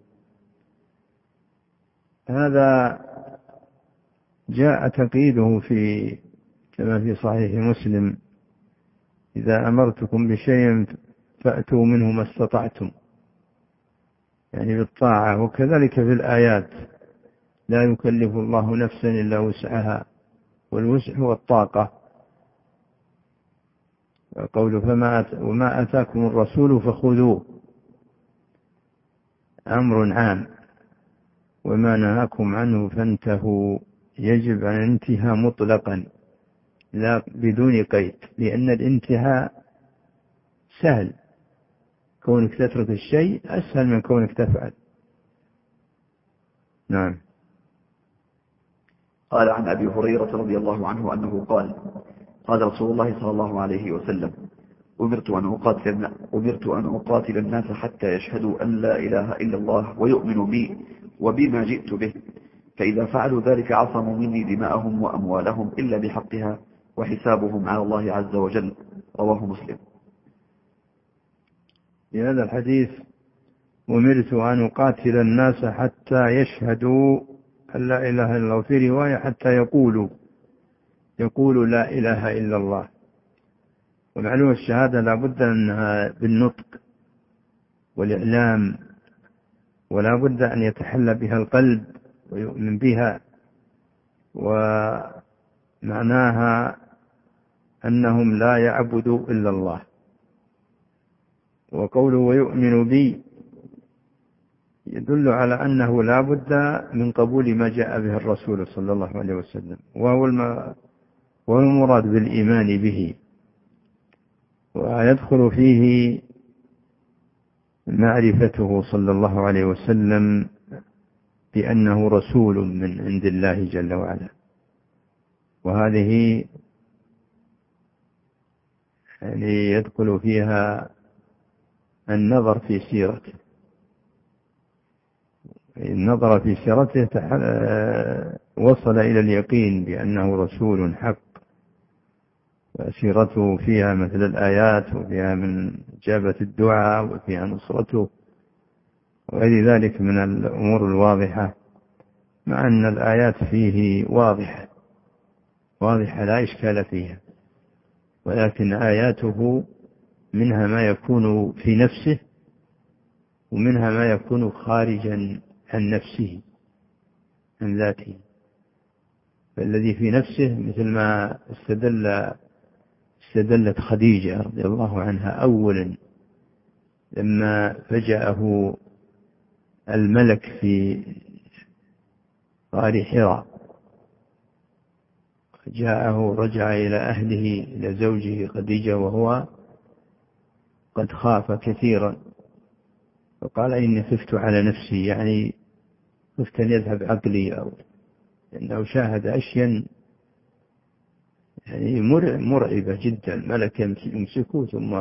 هذا جاء تقييده في كما في صحيح مسلم إذا أمرتكم بشيء فأتوا منه ما استطعتم، يعني بالطاعة. وكذلك في الآيات لا يكلف الله نفسا إلا وسعها، والوسع هو الطاقة. قوله فما وما أتاكم الرسول فخذوه أمر عام، وما نهاكم عنه فانتهوا يجب أن الانتهاء مطلقا لا بدون قيد، لأن الانتهاء سهل، كونك تترك الشيء أسهل من كونك تفعل. نعم. قال عن أبي هريرة رضي الله عنه أنه قال قال رسول الله صلى الله عليه وسلم أمرت أن أقاتل, أمرت أن أقاتل الناس حتى يشهدوا أن لا إله إلا الله ويؤمنوا بي وبما جئت به، فإذا فعلوا ذلك عصموا مني دماءهم وأموالهم إلا بحقها وحسابهم على الله عز وجل. رواه مسلم. في هذا الحديث أمرت أن أقاتل الناس حتى يشهدوا أن لا إله إلا الله، في رواية حتى يقولوا يقولوا لا إله إلا الله. ومعلوم الشهادة لا بد أنها بالنطق والإعلام، ولا بد أن يتحلى بها القلب ويؤمن بها، ومعناها أنهم لا يعبدوا إلا الله. وقوله ويؤمن بي يدل على أنه لا بد من قبول ما جاء به الرسول صلى الله عليه وسلم، وهو المراد بالإيمان به، ويدخل فيه معرفته صلى الله عليه وسلم بأنه رسول من عند الله جل وعلا. وهذه يعني يدخل فيها النظر في سيرته، النظر في سيرته وصل إلى اليقين بأنه رسول حق، وسيرته فيها مثل الآيات، وفيها من إجابة الدعاء، وفيها نصرته وغير ذلك من الأمور الواضحة، مع أن الآيات فيه واضحة واضحة لا إشكال فيها، ولكن آياته منها ما يكون في نفسه ومنها ما يكون خارجا عن نفسه عن ذاته. فالذي في نفسه مثل ما استدل استدلت خديجة رضي الله عنها أولا لما فجأه الملك في غار حراء، جاءه رجع إلى أهله إلى زوجه خديجة وهو قد خاف كثيرا، فقال إني خفت على نفسي، يعني خفت أن يذهب عقلي، أو أنه شاهد أشياء يعني مرعبة جدا. ملك يمسكه ثم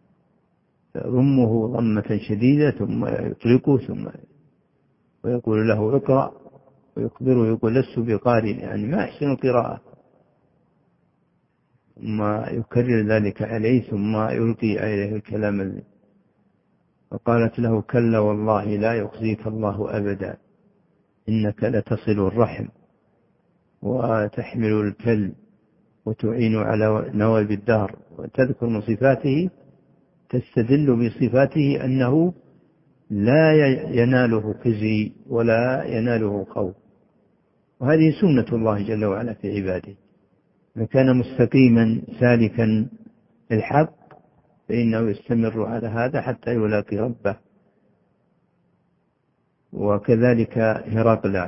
يضمه ضمة شديدة ثم يطلقه ثم ويقول له اقرأ، ويخبره يقول لست بقارئ، يعني ما أحسن القراءة. ثم يكرر ذلك عليه ثم يلقي عليه الكلام. فقالت له كلا والله لا يخزيك الله أبدا إنك لتصل الرحم وتحمل الكل وتعين على نوائب الدهر، وتذكر من صفاته تستدل بصفاته أنه لا يناله خزي ولا يناله خوف. وهذه سنة الله جل وعلا في عباده، من كان مستقيما سالكا الحق فإنه يستمر على هذا حتى يلاقي ربه. وكذلك هرقل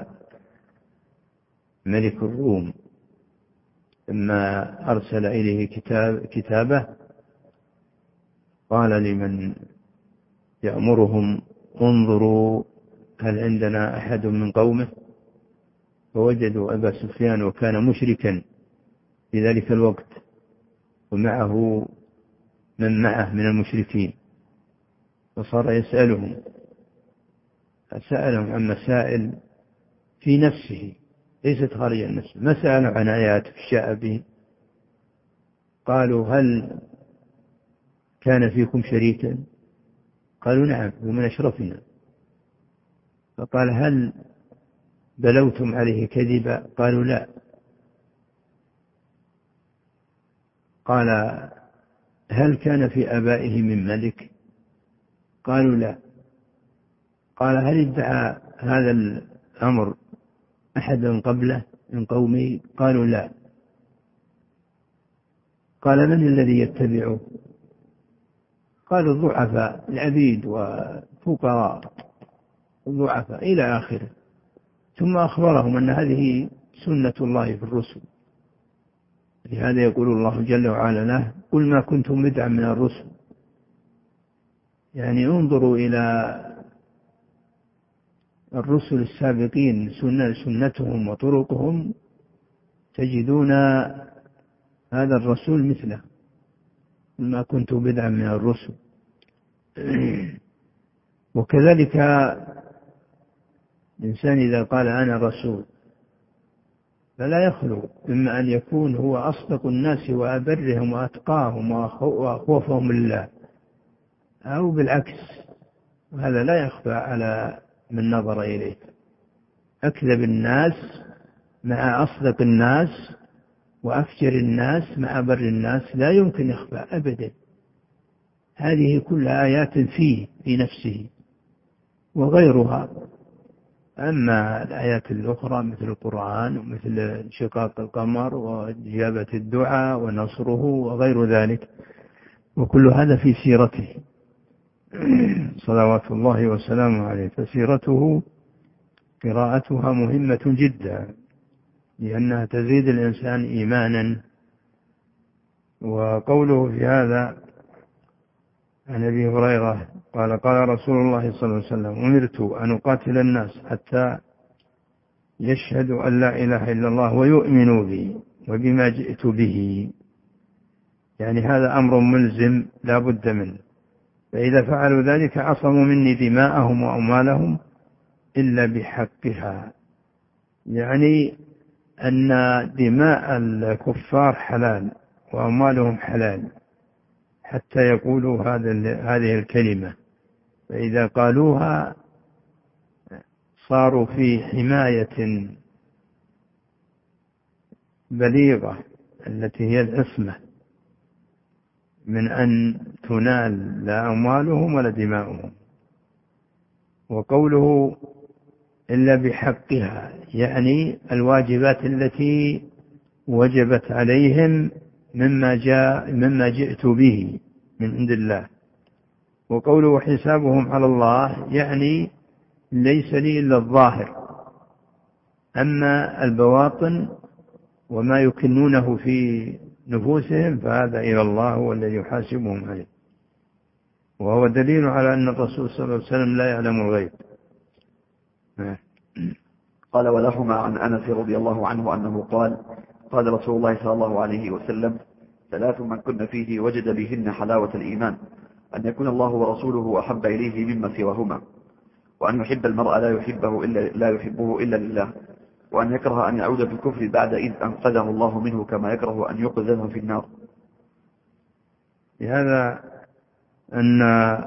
ملك الروم لما أرسل إليه كتاب كتابه قال لمن يأمرهم انظروا هل عندنا أحد من قومه، فوجدوا أبا سفيان وكان مشركا في ذلك الوقت ومعه من معه من المشركين، فصار يسألهم سألهم عن مسائل في نفسه ليست خارج النفس، ما سألوا عن آيات جاء به. قالوا هل كان فيكم شريكا؟ قالوا نعم ومن أشرفنا. فقال هل بلوتم عليه كذبا؟ قالوا لا. قال هل كان في آبائه من ملك؟ قالوا لا. قال هل ادعى هذا الأمر أحدا قبله من قومه؟ قالوا لا. قال من الذي يتبعه؟ قالوا الضعفاء العبيد وفقراء الضعفاء إلى آخره. ثم أخبرهم أن هذه سنة الله في الرسل، لهذا يقول الله جل وعلا له قل ما كنتم بدعا من الرسل، يعني انظروا إلى الرسل السابقين سنتهم وطرقهم تجدون هذا الرسول مثله، ما كنت بدعا من الرسل. وكذلك الإنسان إذا قال أنا رسول فلا يخلو إما أن يكون هو أصدق الناس وأبرهم وأتقاهم وأخوفهم لله، أو بالعكس، وهذا لا يخفى على من نظر إليه. أكذب الناس مع أصدق الناس وأفجر الناس مع بر الناس لا يمكن يخفى أبدا. هذه كلها آيات فيه في نفسه وغيرها. أما الآيات الأخرى مثل القرآن ومثل انشقاق القمر وإجابة الدعاء ونصره وغير ذلك، وكل هذا في سيرته صلوات الله وسلامه عليه. فسيرته قراءتها مهمة جدا لأنها تزيد الإنسان إيمانا. وقوله في هذا عن أبي هريرة قال قال رسول الله صلى الله عليه وسلم أمرت أن أقاتل الناس حتى يشهدوا أن لا إله إلا الله ويؤمنوا بي وبما جئت به، يعني هذا أمر ملزم لا بد منه. فإذا فعلوا ذلك عصموا مني دماءهم وأموالهم إلا بحقها، يعني أن دماء الكفار حلال وأموالهم حلال حتى يقولوا هذه الكلمة، فإذا قالوها صاروا في حماية بليغة التي هي العصمة من أن تنال لا أموالهم ولا دماؤهم. وقوله إلا بحقها يعني الواجبات التي وجبت عليهم مما جاء مما جئت به من عند الله. وقوله حسابهم على الله يعني ليس لي إلا الظاهر، أما البواطن وما يكنونه في نفوسهم فهذا إلى الله هو الذي يحاسبهم عليه. وهو دليل على أن الرسول صلى الله عليه وسلم لا يعلم الغيب. قال ولهما عن أنس رضي الله عنه أنه قال قال رسول الله صلى الله عليه وسلم ثلاث من كن فيه وجد بهن حلاوة الإيمان: أن يكون الله ورسوله أحب إليه مما سواهما، وأن يحب المرء لا يحبه إلا لا يحبه إلا لله، وأن يكره أن يعود في الكفر بعد إذ أنقذه الله منه كما يكره أن يقذف في النار. لهذا أن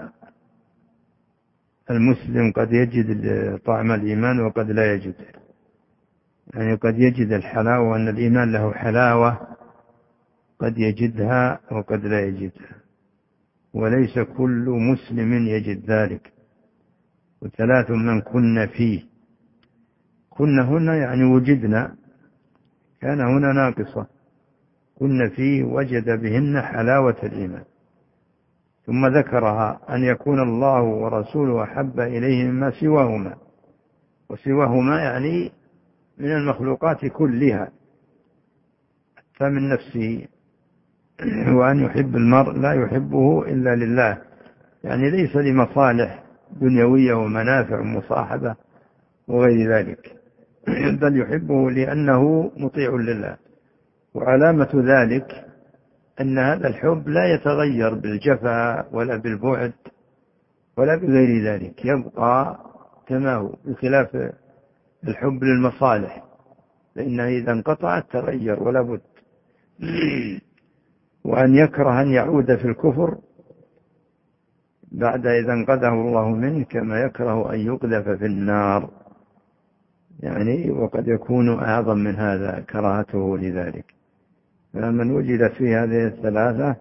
المسلم قد يجد طعم الإيمان وقد لا يجد، يعني قد يجد الحلاوة، وأن الإيمان له حلاوة قد يجدها وقد لا يجدها، وليس كل مسلم يجد ذلك. وثلاث من كن فيه، كن هنا يعني وجدنا، كان هنا ناقصة، كن فيه وجد بهن حلاوة الإيمان. ثم ذكرها أن يكون الله ورسوله أحب إليه مما سواهما، وسواهما يعني من المخلوقات كلها حتى من نفسه، وأن يحب المرء لا يحبه إلا لله، يعني ليس لمصالح دنيوية ومنافع ومصاحبة وغير ذلك، بل يحبه لأنه مطيع لله. وعلامة ذلك أن هذا الحب لا يتغير بالجفا ولا بالبعد ولا بغير ذلك، يبقى كما هو، بخلاف الحب للمصالح، فإنه إذا انقطع تغير ولا بد. وأن يكره أن يعود في الكفر بعد إذا انقذه الله منه، كما يكره أن يقذف في النار، يعني وقد يكون أعظم من هذا كراهته لذلك. فمن وجد في هذه الثلاثة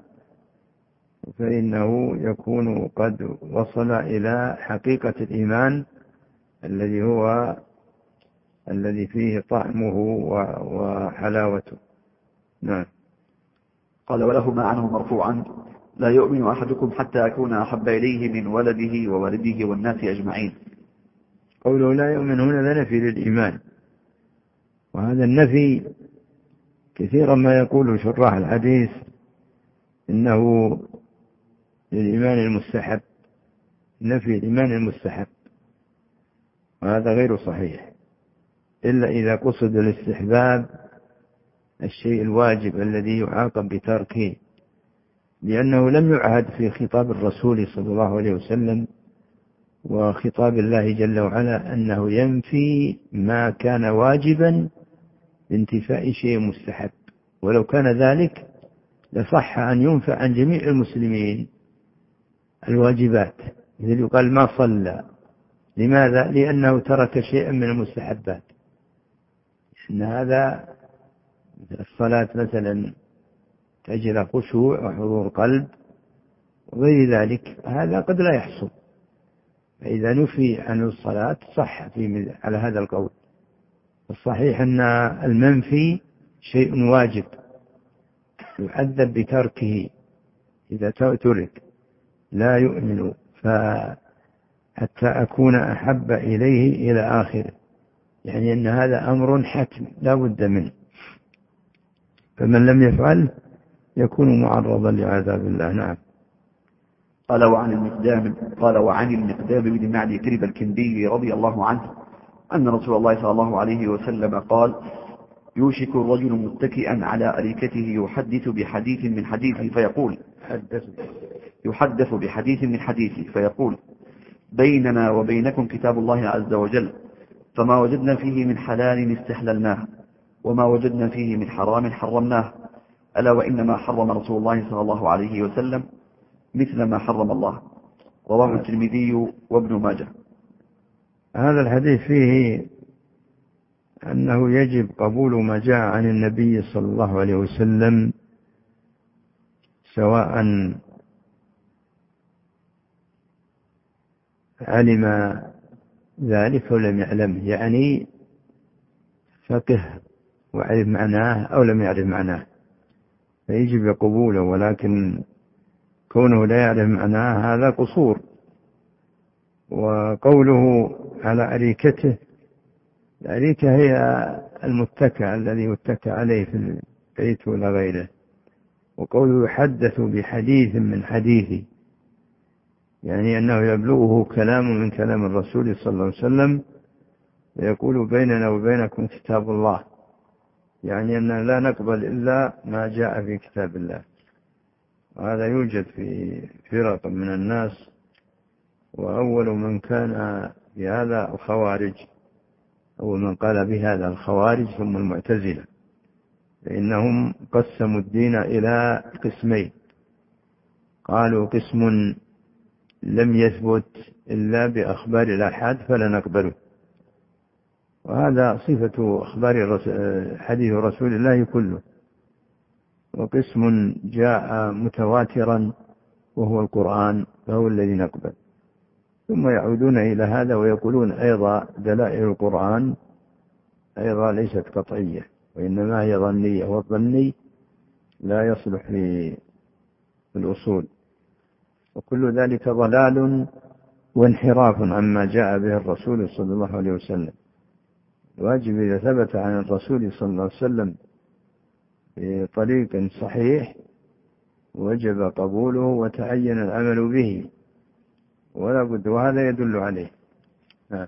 فإنه يكون قد وصل إلى حقيقة الإيمان الذي هو الذي فيه طعمه وحلاوته. نعم. قال ولهما عنه مرفوعا: لا يؤمن أحدكم حتى أكون أحب إليه من ولده ووالده والناس أجمعين. قوله لا يؤمن هنا نفي للإيمان، وهذا النفي كثيرا ما يقول شراح الحديث إنه للإيمان المستحب، نفي الإيمان المستحب، وهذا غير صحيح، إلا إذا قصد الاستحباب الشيء الواجب الذي يعاقب بتركه، لأنه لم يعهد في خطاب الرسول صلى الله عليه وسلم وخطاب الله جل وعلا أنه ينفي ما كان واجبا بانتفاء شيء مستحب، ولو كان ذلك لصح أن ينفى عن جميع المسلمين الواجبات، إذا يقال ما صلى، لماذا؟ لأنه ترك شيئا من المستحبات. إن هذا الصلاة مثلا تجرى خشوع وحضور قلب وغير ذلك، هذا قد لا يحصل، فإذا نفي عن الصلاة صح في على هذا القول. الصحيح أن المنفي شيء واجب يعذب بتركه إذا ترك. لا يؤمن فحتى أكون أحب إليه إلى آخره، يعني أن هذا أمر حتم لا بد منه، فمن لم يفعل يكون معرضا لعذاب الله. نعم. قال وعن المقدام قال وعن المقدام بن معدي كرب الكندي رضي الله عنه أن رسول الله صلى الله عليه وسلم قال: يوشك الرجل متكئا على أريكته يحدث بحديث من حديثه فيقول يحدث بحديث من حديثه فيقول بيننا وبينكم كتاب الله عز وجل، فما وجدنا فيه من حلال استحللناه، وما وجدنا فيه من حرام حرمناه، ألا وإنما حرم رسول الله صلى الله عليه وسلم مثل ما حرم الله. رواه الترمذي وابن ماجه. هذا الحديث فيه أنه يجب قبول ما جاء عن النبي صلى الله عليه وسلم، سواء علم ذلك أو لم يعلمه، يعني فقه وعرف معناه أو لم يعرف معناه، فيجب قبوله. ولكن كونه لا يعرف معناه هذا قصور. وقوله على أريكته، الأريكة هي المتكى الذي يتكى عليه في البيت ولا غيره. وقوله يحدث بحديث من حديثه، يعني أنه يبلغه كلام من كلام الرسول صلى الله عليه وسلم، ويقول بيننا وبينكم كتاب الله، يعني أننا لا نقبل إلا ما جاء في كتاب الله. وهذا يوجد في فرق من الناس، وأول من كان بهذا الخوارج، أول من قال بهذا الخوارج ثم المعتزلة، فإنهم قسموا الدين إلى قسمين: قالوا قسم لم يثبت إلا بأخبار الآحاد فلا نقبله، وهذا صفة أخبار حديث رسول الله كله. وقسم جاء متواترا وهو القرآن فهو الذي نقبل. ثم يعودون إلى هذا ويقولون أيضا دلائل القرآن أيضا ليست قطعية وإنما هي ظنية، والظني لا يصلح للأصول، وكل ذلك ضلال وانحراف عما جاء به الرسول صلى الله عليه وسلم. الواجب إذا ثبت عن الرسول صلى الله عليه وسلم بطريق صحيح وجب قبوله وتعين العمل به ولا بد، وهذا يدل عليه. نعم.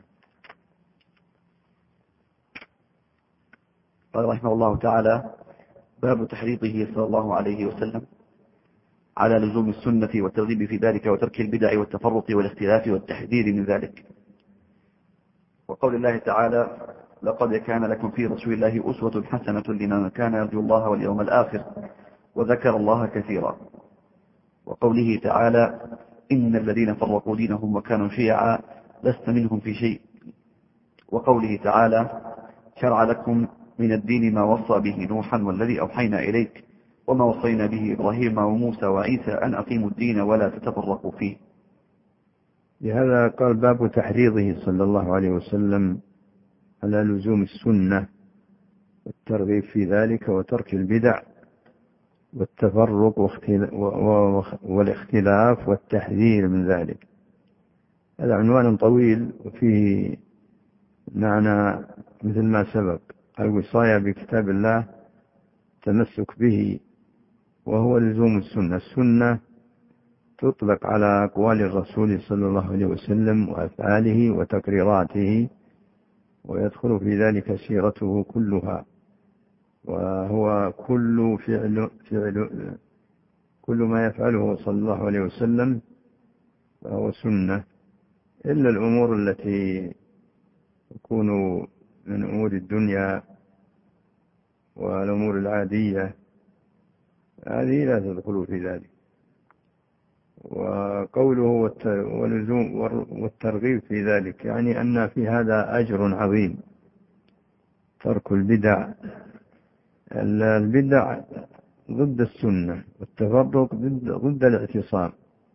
قال رحمه الله تعالى: باب تحريضه صلى الله عليه وسلم على لزوم السنة والترغيب في ذلك وترك البدع والتفرق والاختلاف والتحذير من ذلك. وقول الله تعالى: لقد كان لكم في رسول الله أسوة حسنة لمن كان يرجو الله واليوم الآخر وذكر الله كثيرا. وقوله تعالى: إن الذين فرقوا دينهم وكانوا شيعا لست منهم في شيء. وقوله تعالى: شرع لكم من الدين ما وصى به نوحا والذي أوحينا إليك وما وصينا به إبراهيم وموسى وعيسى أن أقيموا الدين ولا تتفرقوا فيه. لهذا قال باب تحريضه صلى الله عليه وسلم على لزوم السنة والترغيب في ذلك وترك البدع والتفرق والاختلاف والتحذير من ذلك. هذا عنوان طويل وفيه معنى مثل ما سبق: الوصاية بكتاب الله، تمسك به، وهو لزوم السنة. السنة تطلق على أقوال الرسول صلى الله عليه وسلم وأفعاله وتقريراته، ويدخل في ذلك سيرته كلها، وهو كل فعل, فعل كل ما يفعله صلى الله عليه وسلم فهو سنة، إلا الأمور التي تكون من أمور الدنيا والأمور العادية، هذه لا تدخل في ذلك. وقوله واللزوم والترغيب في ذلك يعني أن في هذا أجر عظيم. ترك البدع، البدع ضد السنة، والتفرق ضد, ضد الاعتصام،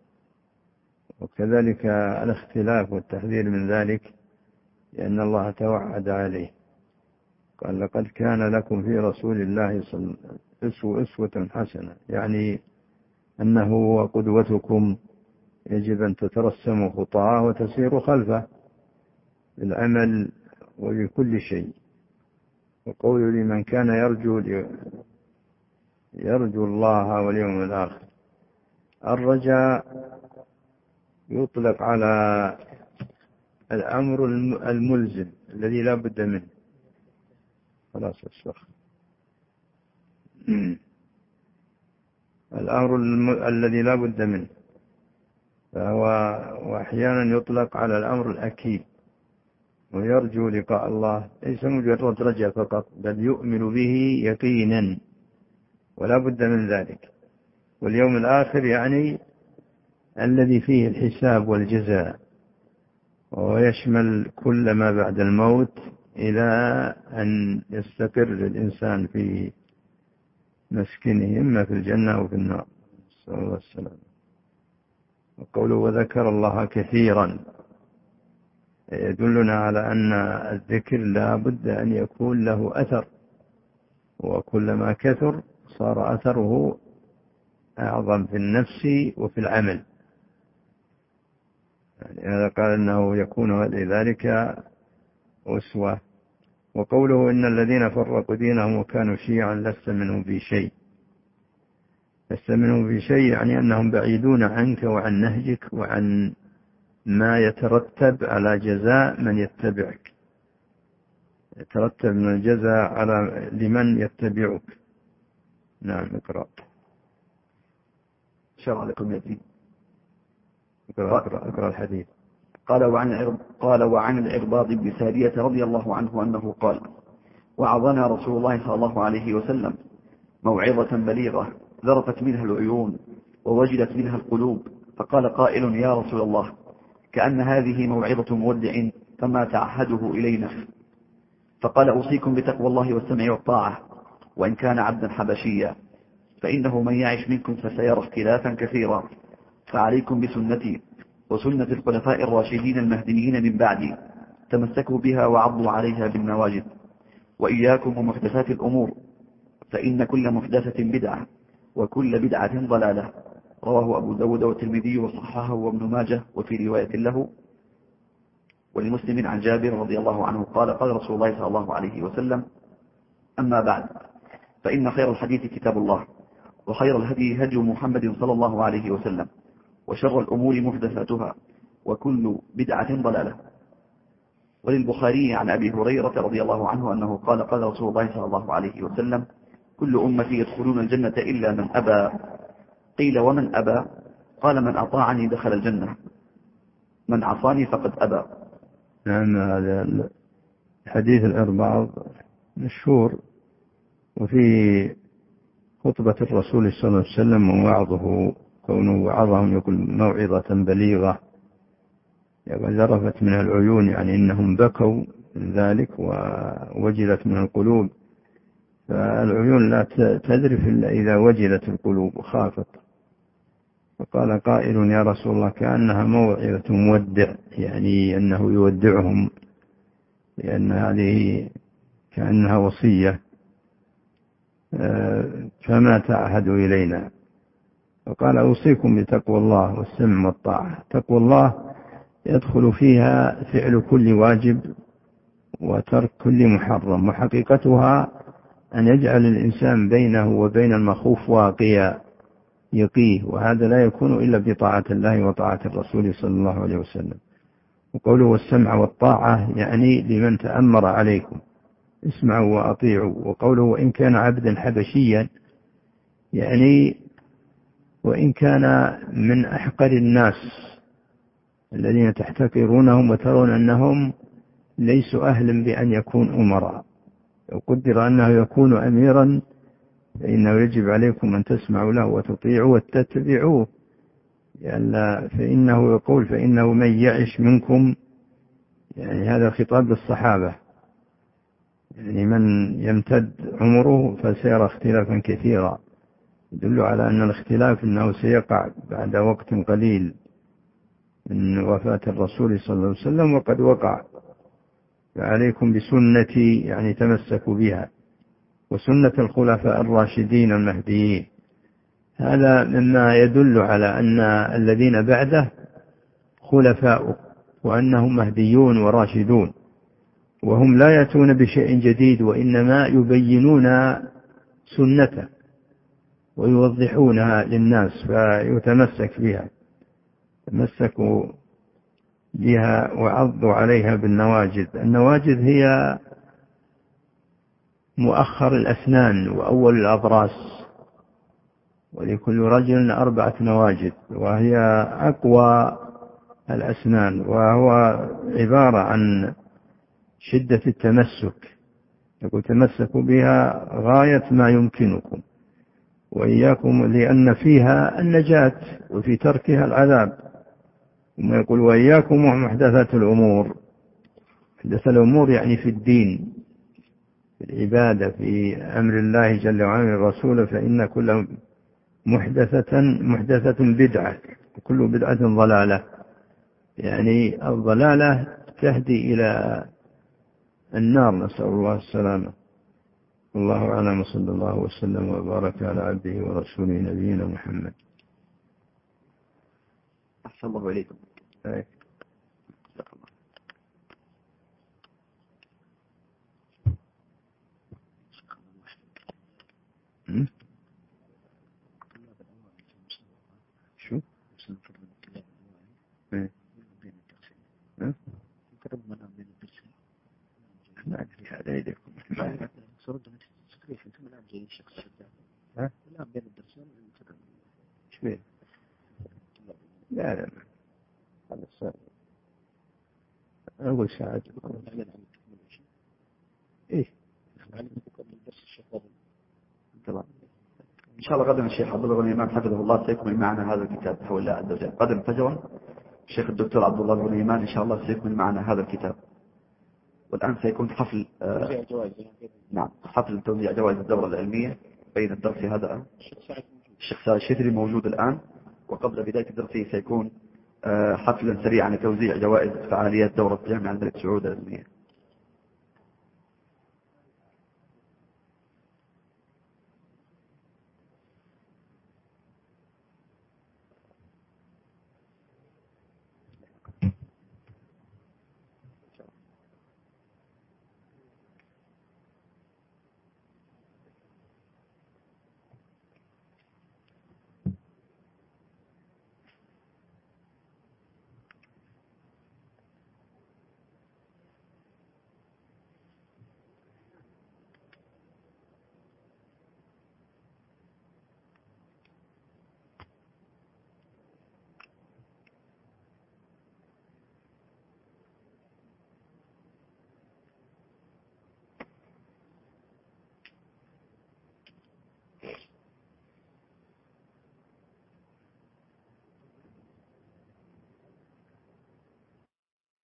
وكذلك الاختلاف والتحذير من ذلك، لأن الله توعد عليه. قال: لقد كان لكم في رسول الله أسوة أسوة حسنة، يعني أنه هو قدوتكم، يجب أن تترسموا خطاه وتسيروا خلفه بالعمل وبكل شيء. وقول لمن كان يرجو يرجو الله واليوم الآخر، الرجاء يطلق على الأمر الملزم الذي لا بد منه. خلاص الشيخ. الأمر الذي لا بد منه، فهو وأحيانا يطلق على الأمر الأكيد، ويرجو لقاء الله ليس مجرد رجاء فقط، بل يؤمن به يقينا ولا بد من ذلك. واليوم الآخر يعني الذي فيه الحساب والجزاء، ويشمل كل ما بعد الموت إلى أن يستقر الإنسان في مسكنه إما في الجنة أو في النار، صلى الله عليه وسلم. وقوله وذكر الله كثيرا يدلنا على أن الذكر لا بد أن يكون له أثر، وكلما كثر صار أثره أعظم في النفس وفي العمل. يعني هذا قال أنه يكون لذلك أسوة. وقوله إن الذين فرقوا دينهم وكانوا شيعا لست منهم في شيء، لست منهم في شيء يعني أنهم بعيدون عنك وعن نهجك وعن ما يترتب على جزاء من يتبعك، يترتب من الجزاء على لمن يتبعك. نعم. اقرأ. شرع لكم يزيد. اقرأ, اقرأ, اقرأ الحديث. قال وعن قال وعن العرباض بن سارية رضي الله عنه أنه قال: وعظنا رسول الله صلى الله عليه وسلم موعظة بليغة ذرفت منها العيون ووجلت منها القلوب، فقال قائل: يا رسول الله، كأن هذه موعظة مودع، فما تعهده إلينا؟ فقال: أوصيكم بتقوى الله والسمع والطاعة، وإن كان عبدا حبشيا، فإنه من يعش منكم فسيرى اختلافا كثيرا، فعليكم بسنتي وسنة الخلفاء الراشدين المهديين من بعدي، تمسكوا بها وعضوا عليها بالنواجذ، وإياكم ومحدثات الأمور، فإن كل محدثة بدعة، وكل بدعة ضلالة. رواه أبو داود والترمذي وصححه وابن ماجه. وفي رواية له ولمسلم عن جابر رضي الله عنه قال: قال رسول الله صلى الله عليه وسلم: أما بعد، فإن خير الحديث كتاب الله، وخير الهدي هدي محمد صلى الله عليه وسلم، وشر الأمور محدثاتها، وكل بدعة ضلالة. وللبخاري عن أبي هريرة رضي الله عنه أنه قال: قال رسول الله صلى الله عليه وسلم: كل أمتي يدخلون الجنة إلا من أبى. قيل: ومن أبى؟ قال: من أطاعني دخل الجنة، من عصاني فقد أبى. نعم، هذا الحديث الإرباض مشهور، وفي خطبة الرسول صلى الله عليه وسلم ووعظه، كونه وعظهم يقول موعظة بليغة ذرفت من العيون، يعني إنهم بكوا من ذلك ووجلت من القلوب، فالعيون لا تذرف إلا إذا وجلت القلوب وخافت. فقال قائل: يا رسول الله، كأنها موعظة مودع، يعني أنه يودعهم، لأن هذه كأنها وصية، فما تعهدوا إلينا؟ فقال: أوصيكم بتقوى الله والسمع والطاعة. تقوى الله يدخل فيها فعل كل واجب وترك كل محرم، وحقيقتها أن يجعل الإنسان بينه وبين المخوف واقيا يقيه، وهذا لا يكون إلا بطاعة الله وطاعة الرسول صلى الله عليه وسلم. وقوله والسمع والطاعة يعني لمن تأمر عليكم، اسمعوا وأطيعوا. وقوله وإن كان عبدا حبشيا يعني وإن كان من أحقر الناس الذين تحتقرونهم وترون أنهم ليسوا أهلا بأن يكون أمراء. لو قدر أنه يكون أميرا فإنه يجب عليكم أن تسمعوا له وتطيعوا وتتبعوه، يعني فإنه يقول: فإنه من يعش منكم، يعني هذا خطاب للصحابة، يعني من يمتد عمره فسيرى اختلافا كثيرا، يدل على أن الاختلاف أنه سيقع بعد وقت قليل من وفاة الرسول صلى الله عليه وسلم، وقد وقع. فعليكم بسنتي، يعني تمسكوا بها، وسنة الخلفاء الراشدين المهديين. هذا مما يدل على أن الذين بعده خلفاء، وأنهم مهديون وراشدون، وهم لا يأتون بشيء جديد، وإنما يبينون سنته ويوضحونها للناس، فيتمسك بها، تمسكوا بها وعضوا عليها بالنواجذ. النواجذ هي مؤخر الأسنان وأول الأضراس، ولكل رجل أربعة نواجذ، وهي أقوى الأسنان، وهو عبارة عن شدة التمسك. يقول: تمسكوا بها غاية ما يمكنكم، وإياكم، لأن فيها النجاة وفي تركها العذاب. ثم يقول: وإياكم ومحدثات الأمور. محدث الأمور يعني في الدين، في العبادة، في أمر الله جل وعلا الرسول، فإن كل محدثة محدثة بدعة، وكل بدعة ضلالة، يعني الضلالة تهدي إلى النار، نسأل الله السلامة. الله أعلم، صلى الله وسلم وبارك على عبده ورسوله نبينا محمد. أحسن الله إليكم. أي. شو؟ ايه. ما أدري هذا يدكم. ها؟ شوي. لا لا هذا الصار. أقول ساعد. إيه. طبعا. شاء الله غدا الشيخ عبد الله الغنيمان حفظه الله سيكمل معنا هذا الكتاب بحول الله عز وجل. غدا فجرا الشيخ الدكتور عبد الله الغنيمان إن شاء الله سيكمل معنا هذا الكتاب. والآن سيكون حفل آه نعم حفل توزيع جوائز الدورة العلمية بين الدرس هذا. الشيخ سعد الشتري موجود الآن، وقبل بداية الدرس سيكون حفلا سريعا لتوزيع جوائز فعاليات دورة جامعة الملك سعود العلمية.